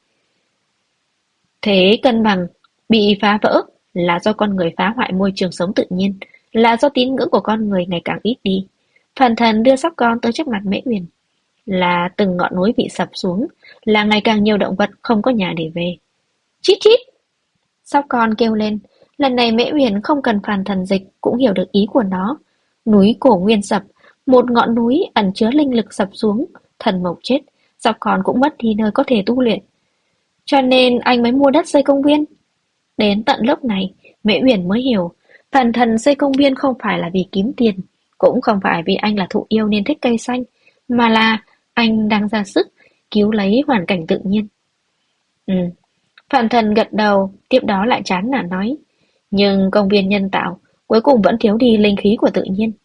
Thế cân bằng bị phá vỡ là do con người phá hoại môi trường sống tự nhiên, là do tín ngưỡng của con người ngày càng ít đi. Phản Thần đưa sóc con tới trước mặt Mễ Uyển, là từng ngọn núi bị sập xuống, là ngày càng nhiều động vật không có nhà để về. Chít chít! Sóc con kêu lên, lần này Mễ Uyển không cần Phản Thần dịch cũng hiểu được ý của nó. Núi Cổ Nguyên sập, một ngọn núi ẩn chứa linh lực sập xuống, thần mộc chết, sóc con cũng mất đi nơi có thể tu luyện. Cho nên anh mới mua đất xây công viên. Đến tận lúc này, Mễ Uyển mới hiểu, Phản Thần xây công viên không phải là vì kiếm tiền, cũng không phải vì anh là thụ yêu nên thích cây xanh, mà là anh đang ra sức cứu lấy hoàn cảnh tự nhiên. Ừ, Phản Thần gật đầu, tiếp đó lại chán nản nói, nhưng công viên nhân tạo cuối cùng vẫn thiếu đi linh khí của tự nhiên.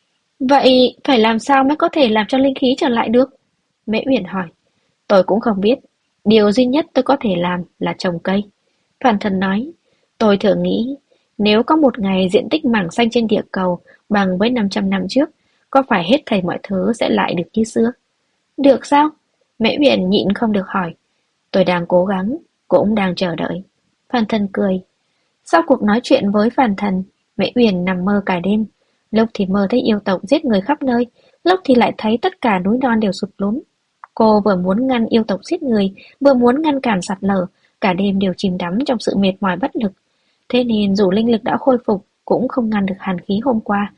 Vậy phải làm sao mới có thể làm cho linh khí trở lại được? Mễ Uyển hỏi. Tôi cũng không biết, điều duy nhất tôi có thể làm là trồng cây. Phản Thần nói, tôi thường nghĩ, nếu có một ngày diện tích mảng xanh trên địa cầu bằng với 500 năm trước, có phải hết thảy mọi thứ sẽ lại được như xưa? Được sao? Mễ Uyển nhịn không được hỏi. Tôi đang cố gắng, cũng đang chờ đợi. Phản Thần cười. Sau cuộc nói chuyện với Phản Thần, Mễ Uyển nằm mơ cả đêm. Lúc thì mơ thấy yêu tộc giết người khắp nơi, lúc thì lại thấy tất cả núi non đều sụp lún. Cô vừa muốn ngăn yêu tộc giết người, vừa muốn ngăn cản sạt lở, cả đêm đều chìm đắm trong sự mệt mỏi bất lực. Thế nên dù linh lực đã khôi phục, cũng không ngăn được hàn khí hôm qua.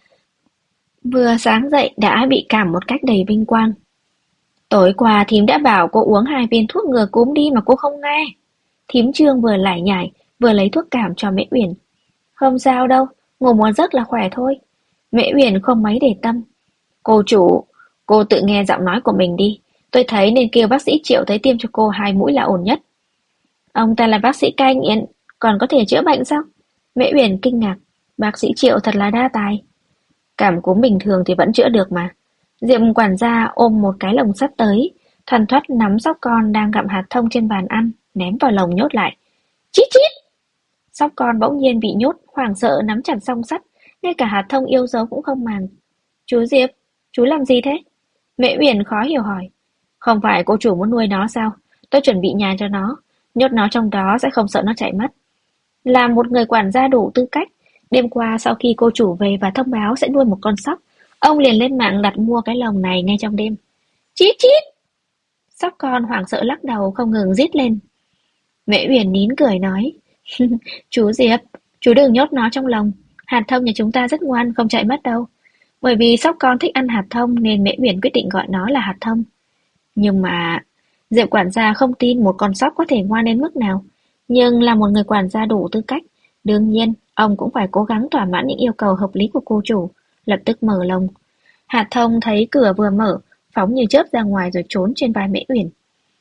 Vừa sáng dậy đã bị cảm một cách đầy vinh quang. Tối qua thím đã bảo cô uống 2 viên thuốc ngừa cúm đi mà cô không nghe. Thím Trương vừa lải nhải, vừa lấy thuốc cảm cho Mễ Uyển. Không sao đâu, ngủ một giấc là khỏe thôi. Mễ Uyển không mấy để tâm. Cô chủ, cô tự nghe giọng nói của mình đi. Tôi thấy nên kêu bác sĩ Triệu tới tiêm cho cô 2 mũi là ổn nhất. Ông ta là bác sĩ cai nghiện, còn có thể chữa bệnh sao? Mễ Uyển kinh ngạc, bác sĩ Triệu thật là đa tài. Cảm cúm bình thường thì vẫn chữa được mà. Diệp quản gia ôm một cái lồng sắt tới, thoăn thoắt nắm sóc con đang gặm hạt thông trên bàn ăn, ném vào lồng nhốt lại. Chít chít! Sóc con bỗng nhiên bị nhốt, hoảng sợ nắm chặt song sắt, ngay cả hạt thông yêu dấu cũng không màng. Chú Diệp, chú làm gì thế? Mễ Uyển khó hiểu hỏi. Không phải cô chủ muốn nuôi nó sao? Tôi chuẩn bị nhà cho nó, nhốt nó trong đó sẽ không sợ nó chạy mất. Là một người quản gia đủ tư cách, đêm qua sau khi cô chủ về và thông báo sẽ nuôi một con sóc, ông liền lên mạng đặt mua cái lồng này ngay trong đêm. Chít chít! Sóc con hoảng sợ lắc đầu không ngừng rít lên. Mễ Uyển nín cười nói, chú Diệp, chú đừng nhốt nó trong lòng. Hạt thông nhà chúng ta rất ngoan, không chạy mất đâu. Bởi vì sóc con thích ăn hạt thông nên Mễ Uyển quyết định gọi nó là hạt thông. Nhưng mà Diệp quản gia không tin một con sóc có thể ngoan đến mức nào. Nhưng là một người quản gia đủ tư cách, đương nhiên ông cũng phải cố gắng thỏa mãn những yêu cầu hợp lý của cô chủ. Lập tức mở lồng. Hạt thông thấy cửa vừa mở, phóng như chớp ra ngoài rồi trốn trên vai Mễ Uyển.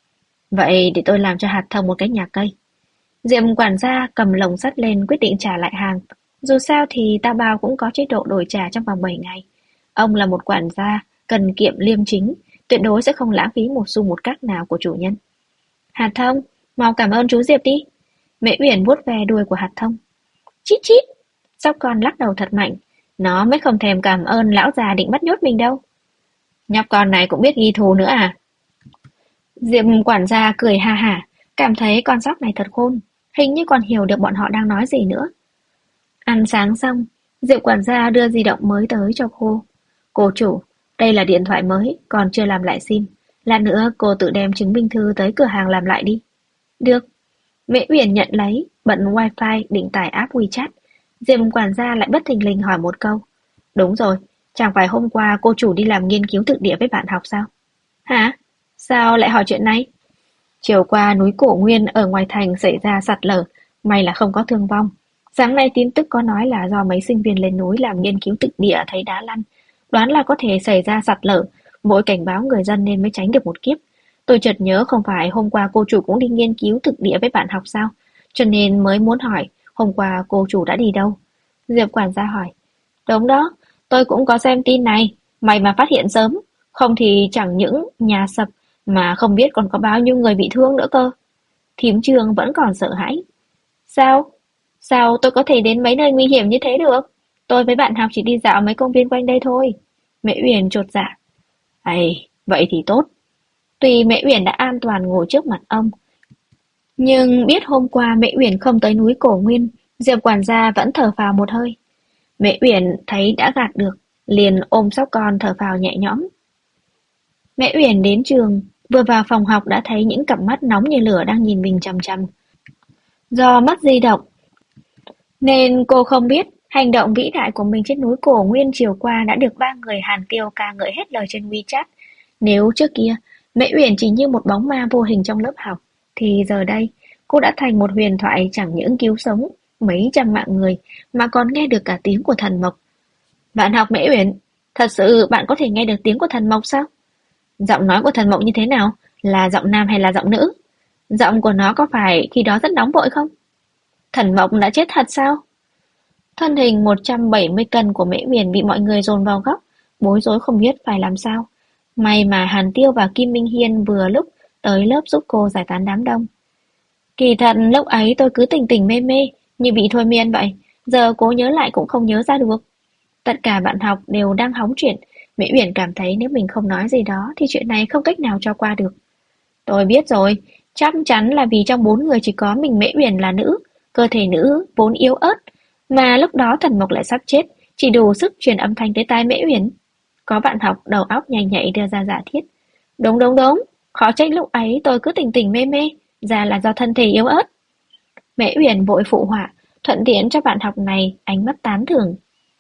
Vậy để tôi làm cho hạt thông một cái nhà cây. Diệp quản gia cầm lồng sắt lên quyết định trả lại hàng. Dù sao thì Tao Bao cũng có chế độ đổi trả trong vòng 7 ngày. Ông là một quản gia, cần kiệm liêm chính, tuyệt đối sẽ không lãng phí một xu một cắc nào của chủ nhân. Hạt thông, mau cảm ơn chú Diệp đi. Mễ Uyển vuốt ve đuôi của hạt thông. Chít chít, sóc con lắc đầu thật mạnh. Nó mới không thèm cảm ơn lão già định bắt nhốt mình đâu. Nhóc con này cũng biết ghi thù nữa à? Diệp quản gia cười ha hả, cảm thấy con sóc này thật khôn, hình như còn hiểu được bọn họ đang nói gì nữa. Ăn sáng xong, Diệp quản gia đưa di động mới tới cho cô. Cô chủ, đây là điện thoại mới, còn chưa làm lại sim. Lát nữa cô tự đem chứng minh thư tới cửa hàng làm lại đi. Được. Mễ Uyển nhận lấy, bật wifi định tải app WeChat. Diệp quản gia lại bất thình lình hỏi một câu. Đúng rồi, chẳng phải hôm qua cô chủ đi làm nghiên cứu thực địa với bạn học sao? Hả? Sao lại hỏi chuyện này? Chiều qua núi Cổ Nguyên ở ngoài thành xảy ra sạt lở, may là không có thương vong. Sáng nay tin tức có nói là do mấy sinh viên lên núi làm nghiên cứu thực địa thấy đá lăn, đoán là có thể xảy ra sạt lở, vội cảnh báo người dân nên mới tránh được một kiếp. Tôi chợt nhớ không phải hôm qua cô chủ cũng đi nghiên cứu thực địa với bạn học sao, cho nên mới muốn hỏi hôm qua cô chủ đã đi đâu. Diệp quản gia hỏi. Đúng đó, tôi cũng có xem tin này, may mà phát hiện sớm, không thì chẳng những nhà sập mà không biết còn có bao nhiêu người bị thương nữa cơ. Thím Trường vẫn còn sợ hãi. Sao? Sao tôi có thể đến mấy nơi nguy hiểm như thế được? Tôi với bạn học chỉ đi dạo mấy công viên quanh đây thôi. Mễ Uyển chột dạ. Ây, vậy thì tốt. Tuy Mễ Uyển đã an toàn ngồi trước mặt ông, nhưng biết hôm qua Mễ Uyển không tới núi Cổ Nguyên, Diệp quản gia vẫn thở phào một hơi. Mễ Uyển thấy đã gạt được, liền ôm sóc con thở phào nhẹ nhõm. Mễ Uyển đến trường, vừa vào phòng học đã thấy những cặp mắt nóng như lửa đang nhìn mình chằm chằm. Do mất di động, nên cô không biết hành động vĩ đại của mình trên núi Cổ Nguyên chiều qua đã được ba người Hàn Tiêu ca ngợi hết lời trên WeChat. Nếu trước kia, Mễ Uyển chỉ như một bóng ma vô hình trong lớp học, thì giờ đây, cô đã thành một huyền thoại chẳng những cứu sống mấy trăm mạng người, mà còn nghe được cả tiếng của thần mộc. Bạn học Mễ Uyển, thật sự bạn có thể nghe được tiếng của thần mộc sao? Giọng nói của thần mộc như thế nào? Là giọng nam hay là giọng nữ? Giọng của nó có phải khi đó rất nóng vội không? Thần mộc đã chết thật sao? Thân hình 170 cân của Mễ Uyển bị mọi người dồn vào góc, bối rối không biết phải làm sao. May mà Hàn Tiêu và Kim Minh Hiên vừa lúc tới lớp giúp cô giải tán đám đông. Kỳ thật lúc ấy tôi cứ tỉnh tỉnh mê mê, như bị thôi miên vậy, giờ cố nhớ lại cũng không nhớ ra được. Tất cả bạn học đều đang hóng chuyện, Mễ Uyển cảm thấy nếu mình không nói gì đó thì chuyện này không cách nào cho qua được. Tôi biết rồi, chắc chắn là vì trong 4 người chỉ có mình Mễ Uyển là nữ, cơ thể nữ vốn yếu ớt, mà lúc đó thần mộc lại sắp chết, chỉ đủ sức truyền âm thanh tới tai Mễ Uyển. Có bạn học đầu óc nhanh nhạy đưa ra giả thiết. Đúng đúng đúng, khó trách lúc ấy tôi cứ tỉnh tỉnh mê mê, ra là do thân thể yếu ớt. Mễ Uyển vội phụ họa, thuận tiện cho bạn học này ánh mắt tán thưởng.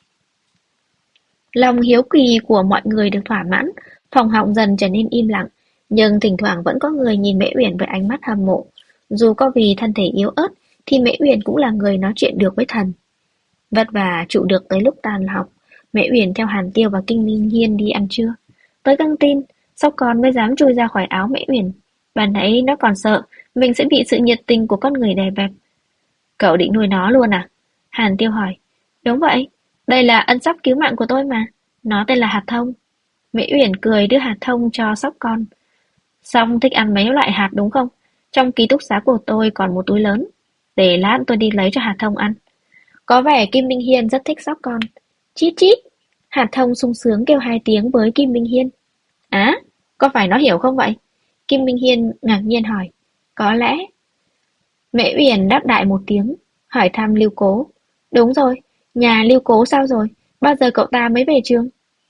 Lòng hiếu kỳ của mọi người được thỏa mãn, phòng học dần trở nên im lặng, nhưng thỉnh thoảng vẫn có người nhìn Mễ Uyển với ánh mắt hâm mộ. Dù có vì thân thể yếu ớt, thì Mễ Uyển cũng là người nói chuyện được với thần. Vất vả trụ được tới lúc tan học, Mễ Uyển theo Hàn Tiêu và Kinh Minh Hiên đi ăn trưa. Tới căng tin, Sóc Con mới dám chui ra khỏi áo Mễ Uyển. Ban nãy nó còn sợ mình sẽ bị sự nhiệt tình của con người đè bẹp. Cậu định nuôi nó luôn à? Hàn Tiêu hỏi. Đúng vậy, đây là ân sóc cứu mạng của tôi mà. Nó tên là hạt thông. Mễ Uyển cười đưa hạt thông cho Sóc Con. Xong thích ăn mấy loại hạt đúng không? Trong ký túc xá của tôi còn một túi lớn. Để lát tôi đi lấy cho hạt thông ăn. Có vẻ Kim Minh Hiên rất thích Sóc Con. Chít chít. Hạt thông sung sướng kêu 2 tiếng với Kim Minh Hiên. Á, có phải nó hiểu không vậy? Kim Minh Hiên ngạc nhiên hỏi. Có lẽ. Mễ Uyển đáp đại một tiếng, hỏi thăm Lưu Cố. Đúng rồi, nhà Lưu Cố sao rồi? Bao giờ cậu ta mới về trường?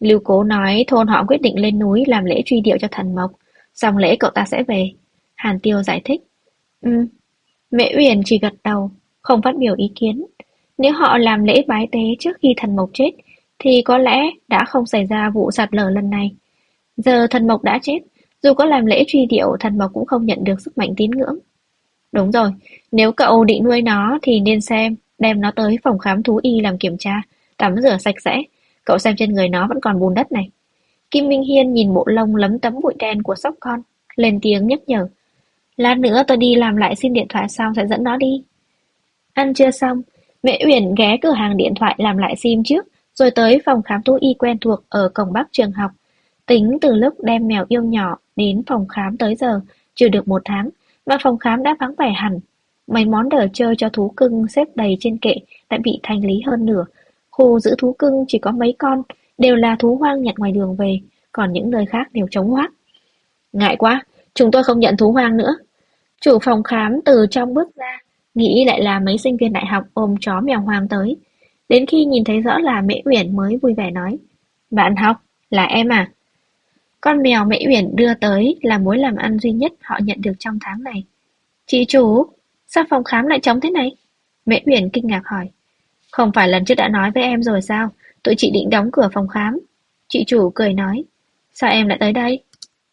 Lưu Cố nói thôn họ quyết định lên núi làm lễ truy điệu cho thần mộc, xong lễ cậu ta sẽ về. Hàn Tiêu giải thích. Ừ, Mễ Uyển chỉ gật đầu, không phát biểu ý kiến. Nếu họ làm lễ bái tế trước khi thần mộc chết, thì có lẽ đã không xảy ra vụ sạt lở lần này. Giờ thần mộc đã chết, dù có làm lễ truy điệu, thần mộc cũng không nhận được sức mạnh tín ngưỡng. Đúng rồi, nếu cậu định nuôi nó thì nên đem nó tới phòng khám thú y làm kiểm tra, tắm rửa sạch sẽ. Cậu xem trên người nó vẫn còn bùn đất này. Kim Minh Hiên nhìn bộ lông lấm tấm bụi đen của sóc con, lên tiếng nhắc nhở. Lát nữa tôi đi làm lại xin điện thoại xong sẽ dẫn nó đi. Ăn trưa xong, Mẹ Uyển ghé cửa hàng điện thoại làm lại sim trước, rồi tới phòng khám thú y quen thuộc ở cổng bắc trường học. Tính từ lúc đem mèo yêu nhỏ đến phòng khám tới giờ, chưa được 1 tháng, mà phòng khám đã vắng vẻ hẳn. Mấy món đồ chơi cho thú cưng xếp đầy trên kệ đã bị thanh lý hơn nửa. Khu giữ thú cưng chỉ có mấy con, đều là thú hoang nhặt ngoài đường về, còn những nơi khác đều trống hoác. Ngại quá, chúng tôi không nhận thú hoang nữa. Chủ phòng khám từ trong bước ra, nghĩ lại là mấy sinh viên đại học ôm chó mèo hoang tới. Đến khi nhìn thấy rõ là Mễ Uyển mới vui vẻ nói. Bạn học, là em à? Con mèo Mễ Uyển đưa tới là mối làm ăn duy nhất họ nhận được trong tháng này. Chị chủ, sao phòng khám lại trống thế này? Mễ Uyển kinh ngạc hỏi. Không phải lần trước đã nói với em rồi sao? Tụi chị định đóng cửa phòng khám. Chị chủ cười nói. Sao em lại tới đây?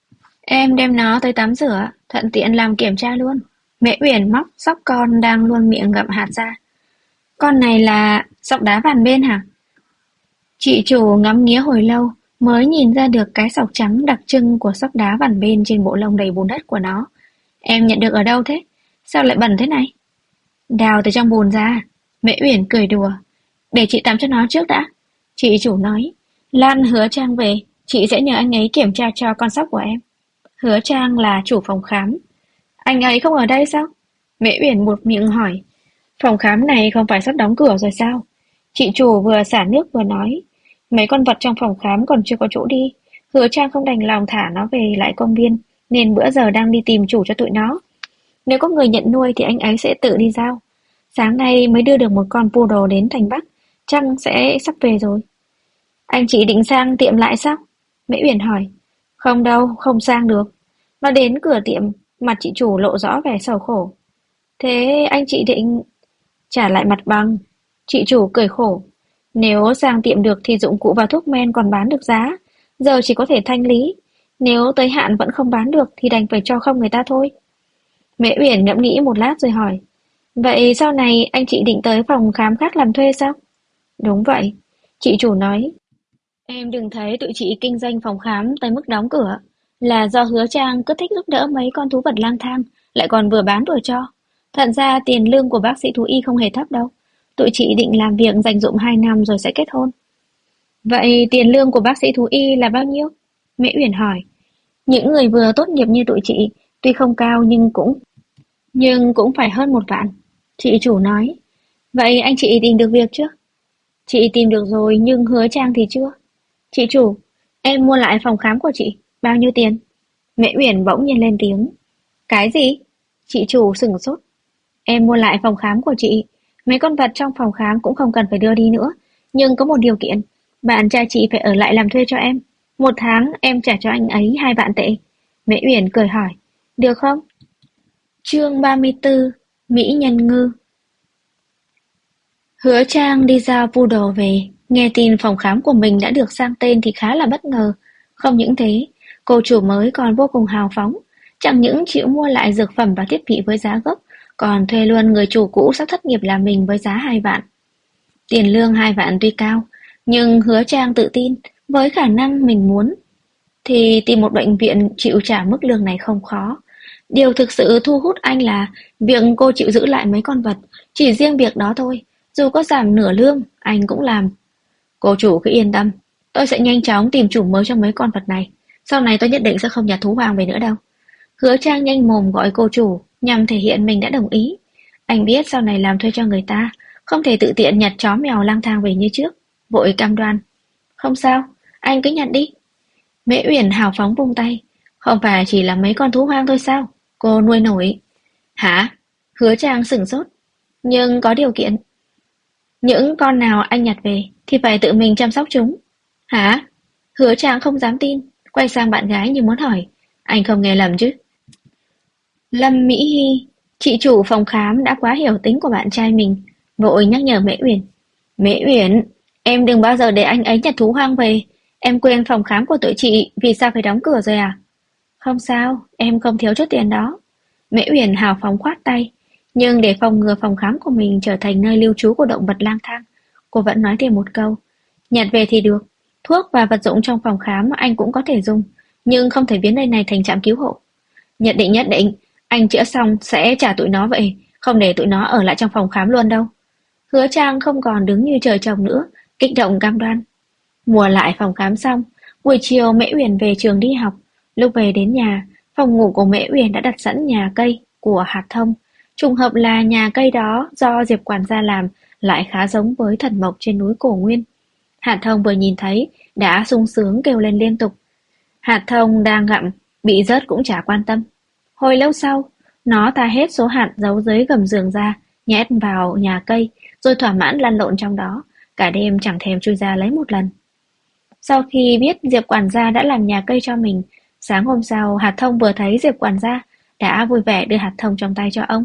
Em đem nó tới tắm rửa, thuận tiện làm kiểm tra luôn. Mễ Uyển móc sóc con đang luôn miệng gặm hạt ra. Con này là sóc đá vằn bên hả? Chị chủ ngắm nghía hồi lâu mới nhìn ra được cái sọc trắng đặc trưng của sóc đá vằn bên trên bộ lông đầy bùn đất của nó. Em nhận được ở đâu thế? Sao lại bẩn thế này? Đào từ trong bùn ra. Mễ Uyển cười đùa. Để chị tắm cho nó trước đã. Chị chủ nói. Lan hứa Trang về, chị sẽ nhờ anh ấy kiểm tra cho con sóc của em. Hứa Trang là chủ phòng khám. Anh ấy không ở đây sao? Mễ Uyển buột miệng hỏi. Phòng khám này không phải sắp đóng cửa rồi sao? Chị chủ vừa xả nước vừa nói. Mấy con vật trong phòng khám còn chưa có chỗ đi. Hứa Trang không đành lòng thả nó về lại công viên, nên bữa giờ đang đi tìm chủ cho tụi nó. Nếu có người nhận nuôi thì anh ấy sẽ tự đi giao. Sáng nay mới đưa được một con poodle đến thành Bắc, chắc sẽ sắp về rồi. Anh chị định sang tiệm lại sao? Mễ Uyển hỏi. Không đâu, không sang được. Nó đến cửa tiệm, mặt chị chủ lộ rõ vẻ sầu khổ. Thế anh chị định trả lại mặt bằng? Chị chủ cười khổ. Nếu sang tiệm được thì dụng cụ và thuốc men còn bán được giá, giờ chỉ có thể thanh lý. Nếu tới hạn vẫn không bán được thì đành phải cho không người ta thôi. Mễ Uyển ngẫm nghĩ một lát rồi hỏi. Vậy sau này anh chị định tới phòng khám khác làm thuê sao? Đúng vậy. Chị chủ nói. Em đừng thấy tụi chị kinh doanh phòng khám tới mức đóng cửa. Là do Hứa Trang cứ thích giúp đỡ mấy con thú vật lang thang, lại còn vừa bán vừa cho. Thật ra tiền lương của bác sĩ thú y không hề thấp đâu. Tụi chị định làm việc dành dụm 2 năm rồi sẽ kết hôn. Vậy tiền lương của bác sĩ thú y là bao nhiêu? Mễ Uyển hỏi. Những người vừa tốt nghiệp như tụi chị, tuy không cao nhưng cũng phải hơn 1 vạn. Chị chủ nói. Vậy anh chị tìm được việc chưa? Chị tìm được rồi nhưng Hứa Trang thì chưa. Chị chủ, em mua lại phòng khám của chị, bao nhiêu tiền? Mễ Uyển bỗng nhiên lên tiếng. Cái gì? Chị chủ sửng sốt. Em mua lại phòng khám của chị, mấy con vật trong phòng khám cũng không cần phải đưa đi nữa. Nhưng có một điều kiện, bạn trai chị phải ở lại làm thuê cho em. 1 tháng em trả cho anh ấy 2 vạn tệ. Mễ Uyển cười hỏi, được không? Chương 34, Mỹ Nhân Ngư. Hứa Trang đi giao poodle về, nghe tin phòng khám của mình đã được sang tên thì khá là bất ngờ. Không những thế, cô chủ mới còn vô cùng hào phóng, chẳng những chịu mua lại dược phẩm và thiết bị với giá gốc, còn thuê luôn người chủ cũ sắp thất nghiệp làm mình với giá 2 vạn. Tiền lương 2 vạn tuy cao, nhưng Hứa Trang tự tin với khả năng mình muốn thì tìm một bệnh viện chịu trả mức lương này không khó. Điều thực sự thu hút anh là việc cô chịu giữ lại mấy con vật, chỉ riêng việc đó thôi, dù có giảm nửa lương, anh cũng làm. Cô chủ cứ yên tâm, tôi sẽ nhanh chóng tìm chủ mới cho mấy con vật này. Sau này tôi nhất định sẽ không nhặt thú hoang về nữa đâu. Hứa Trang nhanh mồm gọi cô chủ, nhằm thể hiện mình đã đồng ý. Anh biết sau này làm thuê cho người ta, không thể tự tiện nhặt chó mèo lang thang về như trước. Vội cam đoan. Không sao, anh cứ nhặt đi. Mễ Uyển hào phóng vung tay. Không phải chỉ là mấy con thú hoang thôi sao? Cô nuôi nổi. Hả? Hứa Trang sửng sốt. Nhưng có điều kiện. Những con nào anh nhặt về thì phải tự mình chăm sóc chúng. Hả? Hứa Trang không dám tin, quay sang bạn gái như muốn hỏi, anh không nghe lầm chứ? Lâm Mỹ Hy, chị chủ phòng khám đã quá hiểu tính của bạn trai mình, vội nhắc nhở Mễ Uyển. Mễ Uyển, em đừng bao giờ để anh ấy nhặt thú hoang về. Em quên phòng khám của tụi chị, vì sao phải đóng cửa rồi à? Không sao, em không thiếu chút tiền đó. Mễ Uyển hào phóng khoát tay, nhưng để phòng ngừa phòng khám của mình trở thành nơi lưu trú của động vật lang thang, cô vẫn nói thêm một câu. Nhặt về thì được, thuốc và vật dụng trong phòng khám anh cũng có thể dùng, nhưng không thể biến nơi này thành trạm cứu hộ. Nhất định, anh chữa xong sẽ trả tụi nó vậy, không để tụi nó ở lại trong phòng khám luôn đâu. Hứa Trang không còn đứng như trời trồng nữa, kích động cam đoan. Mùa lại phòng khám xong, buổi chiều Mễ Uyển về trường đi học. Lúc về đến nhà, phòng ngủ của Mễ Uyển đã đặt sẵn nhà cây của hạt thông. Trùng hợp là nhà cây đó do Diệp quản gia làm lại khá giống với thần mộc trên núi Cổ Nguyên. Hạt thông vừa nhìn thấy đã sung sướng kêu lên liên tục. Hạt thông đang gặm, bị rớt cũng chả quan tâm. Hồi lâu sau, nó ta hết số hạt giấu dưới gầm giường ra, nhét vào nhà cây, rồi thỏa mãn lăn lộn trong đó, cả đêm chẳng thèm chui ra lấy một lần. Sau khi biết Diệp quản gia đã làm nhà cây cho mình, sáng hôm sau hạt thông vừa thấy Diệp quản gia đã vui vẻ đưa hạt thông trong tay cho ông.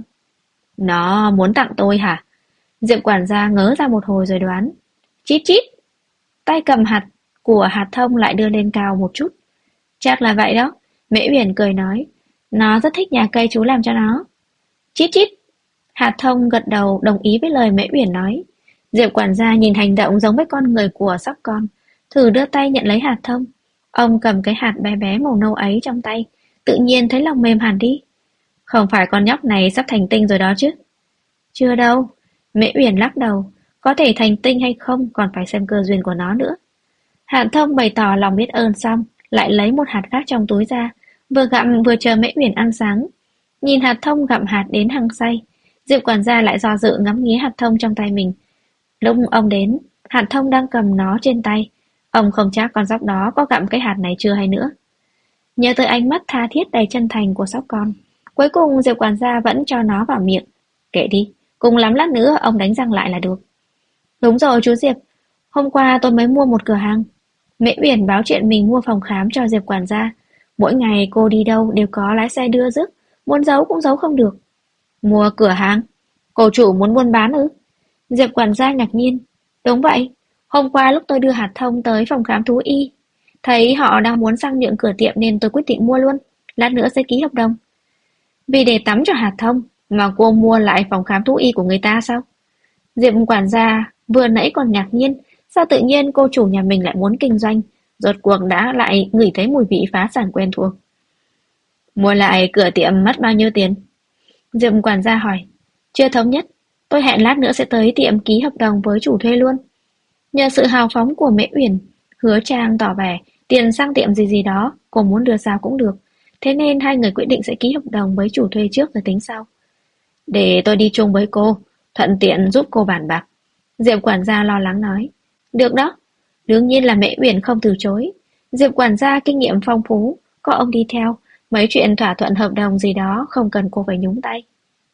Nó muốn tặng tôi hả? Diệp quản gia ngớ ra một hồi rồi đoán. Chít chít, tay cầm hạt của hạt thông lại đưa lên cao một chút. Chắc là vậy đó, Mễ Uyển cười nói. Nó rất thích nhà cây chú làm cho nó. Chít chít, hạt thông gật đầu đồng ý với lời Mễ Uyển nói. Diệp quản gia nhìn hành động giống với con người của sóc con, thử đưa tay nhận lấy hạt thông. Ông cầm cái hạt bé bé màu nâu ấy trong tay, tự nhiên thấy lòng mềm hẳn đi. Không phải con nhóc này sắp thành tinh rồi đó chứ? Chưa đâu, Mễ Uyển lắc đầu, có thể thành tinh hay không còn phải xem cơ duyên của nó nữa. Hạt thông bày tỏ lòng biết ơn xong, lại lấy một hạt khác trong túi ra, vừa gặm vừa chờ Mễ Uyển ăn sáng. Nhìn hạt thông gặm hạt đến hăng say, Diệp quản gia lại do dự ngắm nghía hạt thông trong tay mình. Lúc ông đến, hạt thông đang cầm nó trên tay. Ông không chắc con sóc đó có gặm cái hạt này chưa hay nữa. Nhớ tới ánh mắt tha thiết đầy chân thành của sóc con, cuối cùng Diệp quản gia vẫn cho nó vào miệng. Kệ đi, cùng lắm lát nữa ông đánh răng lại là được. Đúng rồi chú Diệp, hôm qua tôi mới mua một cửa hàng. Mễ Uyển báo chuyện mình mua phòng khám cho Diệp quản gia. Mỗi ngày cô đi đâu đều có lái xe đưa rước, muốn giấu cũng giấu không được. Mua cửa hàng? Cô chủ muốn buôn bán ư? Diệp quản gia ngạc nhiên. Đúng vậy, hôm qua lúc tôi đưa hạt thông tới phòng khám thú y, thấy họ đang muốn sang nhượng cửa tiệm nên tôi quyết định mua luôn, lát nữa sẽ ký hợp đồng. Vì để tắm cho hạt thông mà cô mua lại phòng khám thú y của người ta sao? Diệp quản gia vừa nãy còn ngạc nhiên, sao tự nhiên cô chủ nhà mình lại muốn kinh doanh, rốt cuộc đã lại ngửi thấy mùi vị phá sản quen thuộc. Mua lại cửa tiệm mất bao nhiêu tiền? Diệp quản gia hỏi. Chưa thống nhất, tôi hẹn lát nữa sẽ tới tiệm ký hợp đồng với chủ thuê luôn. Nhờ sự hào phóng của Mễ Uyển, Hứa Trang tỏ vẻ tiền sang tiệm gì gì đó, cô muốn đưa sao cũng được. Thế nên hai người quyết định sẽ ký hợp đồng với chủ thuê trước rồi tính sau. Để tôi đi chung với cô, thuận tiện giúp cô bàn bạc. Diệp quản gia lo lắng nói. Được đó, đương nhiên là Mễ Uyển không từ chối. Diệp quản gia kinh nghiệm phong phú, có ông đi theo, mấy chuyện thỏa thuận hợp đồng gì đó không cần cô phải nhúng tay.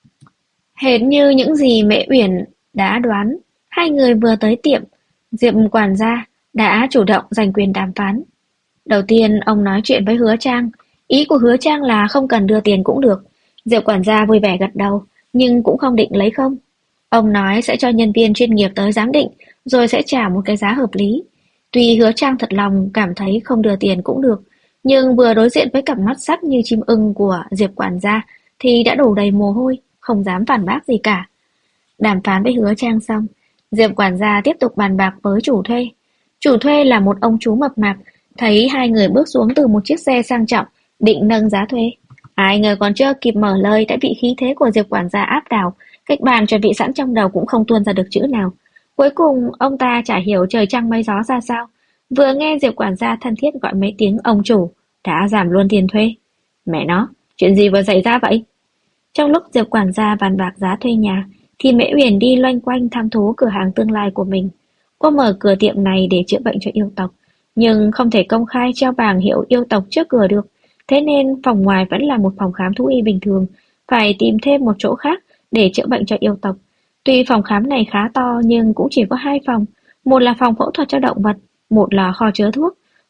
Hệt như những gì Mễ Uyển đã đoán, hai người vừa tới tiệm, Diệp quản gia đã chủ động giành quyền đàm phán. Đầu tiên ông nói chuyện với Hứa Trang, ý của Hứa Trang là không cần đưa tiền cũng được. Diệp quản gia vui vẻ gật đầu, nhưng cũng không định lấy không. Ông nói sẽ cho nhân viên chuyên nghiệp tới giám định, rồi sẽ trả một cái giá hợp lý. Tuy Hứa Trang thật lòng cảm thấy không đưa tiền cũng được, nhưng vừa đối diện với cặp mắt sắc như chim ưng của Diệp quản gia thì đã đổ đầy mồ hôi, không dám phản bác gì cả. Đàm phán với Hứa Trang xong, Diệp quản gia tiếp tục bàn bạc với chủ thuê. Chủ thuê là một ông chú mập mạp, thấy hai người bước xuống từ một chiếc xe sang trọng, định nâng giá thuê. Ai ngờ còn chưa kịp mở lời đã bị khí thế của Diệp quản gia áp đảo, kịch bản chuẩn bị sẵn trong đầu cũng không tuôn ra được chữ nào. Cuối cùng ông ta chả hiểu trời trăng mây gió ra sao, vừa nghe Diệp quản gia thân thiết gọi mấy tiếng ông chủ, đã giảm luôn tiền thuê. Mẹ nó, chuyện gì vừa xảy ra vậy? Trong lúc Diệp quản gia bàn bạc giá thuê nhà, thì Mễ Uyển đi loanh quanh thăm thú cửa hàng tương lai của mình. Cô mở cửa tiệm này để chữa bệnh cho yêu tộc, nhưng không thể công khai treo bảng hiệu yêu tộc trước cửa được. Thế nên phòng ngoài vẫn là một phòng khám thú y bình thường, phải tìm thêm một chỗ khác để chữa bệnh cho yêu tộc. Tuy phòng khám này khá to nhưng cũng chỉ có hai phòng, một là phòng phẫu thuật cho động vật, một là kho chứa thuốc.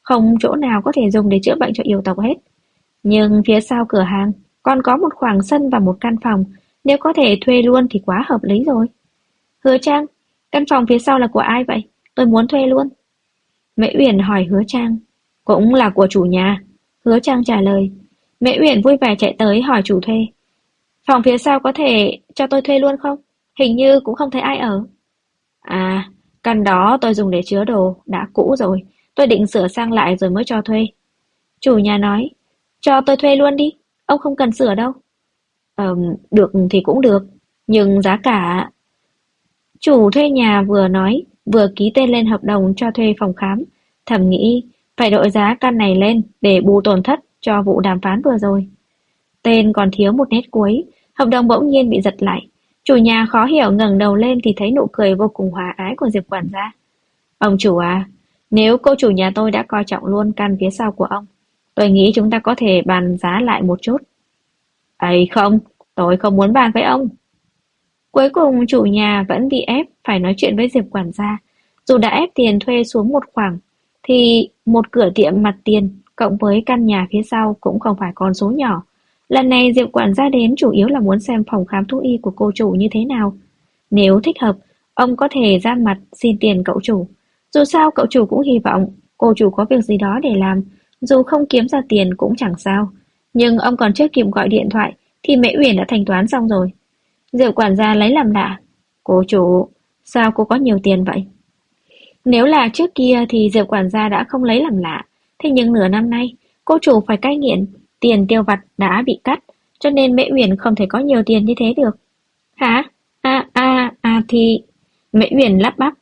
không chỗ nào có thể dùng để chữa bệnh cho yêu tộc hết. Nhưng phía sau cửa hàng còn có một khoảng sân và một căn phòng, nếu có thể thuê luôn thì quá hợp lý rồi. Hứa Trang, căn phòng phía sau là của ai vậy? Tôi muốn thuê luôn. Mễ Uyển hỏi Hứa Trang. Cũng là của chủ nhà. Hứa Trang trả lời. Mễ Uyển vui vẻ chạy tới hỏi chủ thuê. Phòng phía sau có thể cho tôi thuê luôn không? Hình như cũng không thấy ai ở. À, căn đó tôi dùng để chứa đồ, đã cũ rồi. Tôi định sửa sang lại rồi mới cho thuê. Chủ nhà nói, cho tôi thuê luôn đi, ông không cần sửa đâu. Được thì cũng được, nhưng giá cả... Chủ thuê nhà vừa nói, vừa ký tên lên hợp đồng cho thuê phòng khám. Thầm nghĩ, phải đội giá căn này lên để bù tổn thất cho vụ đàm phán vừa rồi. Tên còn thiếu một nét cuối, hợp đồng bỗng nhiên bị giật lại. Chủ nhà khó hiểu ngẩng đầu lên thì thấy nụ cười vô cùng hòa ái của Diệp quản gia. Ông chủ à, nếu cô chủ nhà tôi đã coi trọng luôn căn phía sau của ông, tôi nghĩ chúng ta có thể bàn giá lại một chút. Ấy không, tôi không muốn bàn với ông. Cuối cùng chủ nhà vẫn bị ép phải nói chuyện với Diệp quản gia. Dù đã ép tiền thuê xuống một khoảng, thì một cửa tiệm mặt tiền cộng với căn nhà phía sau cũng không phải con số nhỏ. Lần này Diệp quản gia đến chủ yếu là muốn xem phòng khám thú y của cô chủ như thế nào. Nếu thích hợp, ông có thể ra mặt xin tiền cậu chủ. Dù sao cậu chủ cũng hy vọng cô chủ có việc gì đó để làm, dù không kiếm ra tiền cũng chẳng sao. Nhưng ông còn chưa kịp gọi điện thoại thì Mễ Uyển đã thanh toán xong rồi. Diệp quản gia lấy làm lạ. Cô chủ, sao cô có nhiều tiền vậy? Nếu là trước kia thì Diệp quản gia đã không lấy làm lạ. Thế nhưng nửa năm nay, cô chủ phải cai nghiện, tiền tiêu vặt đã bị cắt, cho nên Mễ Uyển không thể có nhiều tiền như thế được. Hả? Thì... Mễ Uyển lắp bắp.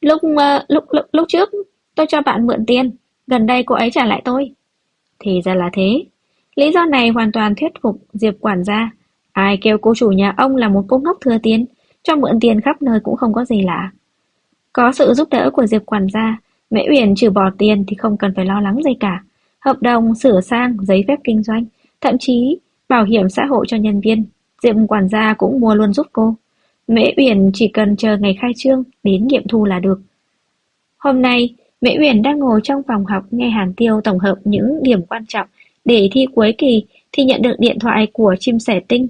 Lúc trước, tôi cho bạn mượn tiền, gần đây cô ấy trả lại tôi. Thì ra là thế. Lý do này hoàn toàn thuyết phục Diệp quản gia. Ai kêu cô chủ nhà ông là một cô ngốc thừa tiền, cho mượn tiền khắp nơi cũng không có gì lạ. Có sự giúp đỡ của Diệp quản gia, Mễ Uyển trừ bỏ tiền thì không cần phải lo lắng gì cả. Hợp đồng, sửa sang, giấy phép kinh doanh, thậm chí bảo hiểm xã hội cho nhân viên, Diệp quản gia cũng mua luôn giúp cô. Mễ Uyển chỉ cần chờ ngày khai trương đến nghiệm thu là được. Hôm nay, Mễ Uyển đang ngồi trong phòng học nghe Hàn Tiêu tổng hợp những điểm quan trọng để thi cuối kỳ thì nhận được điện thoại của chim sẻ tinh.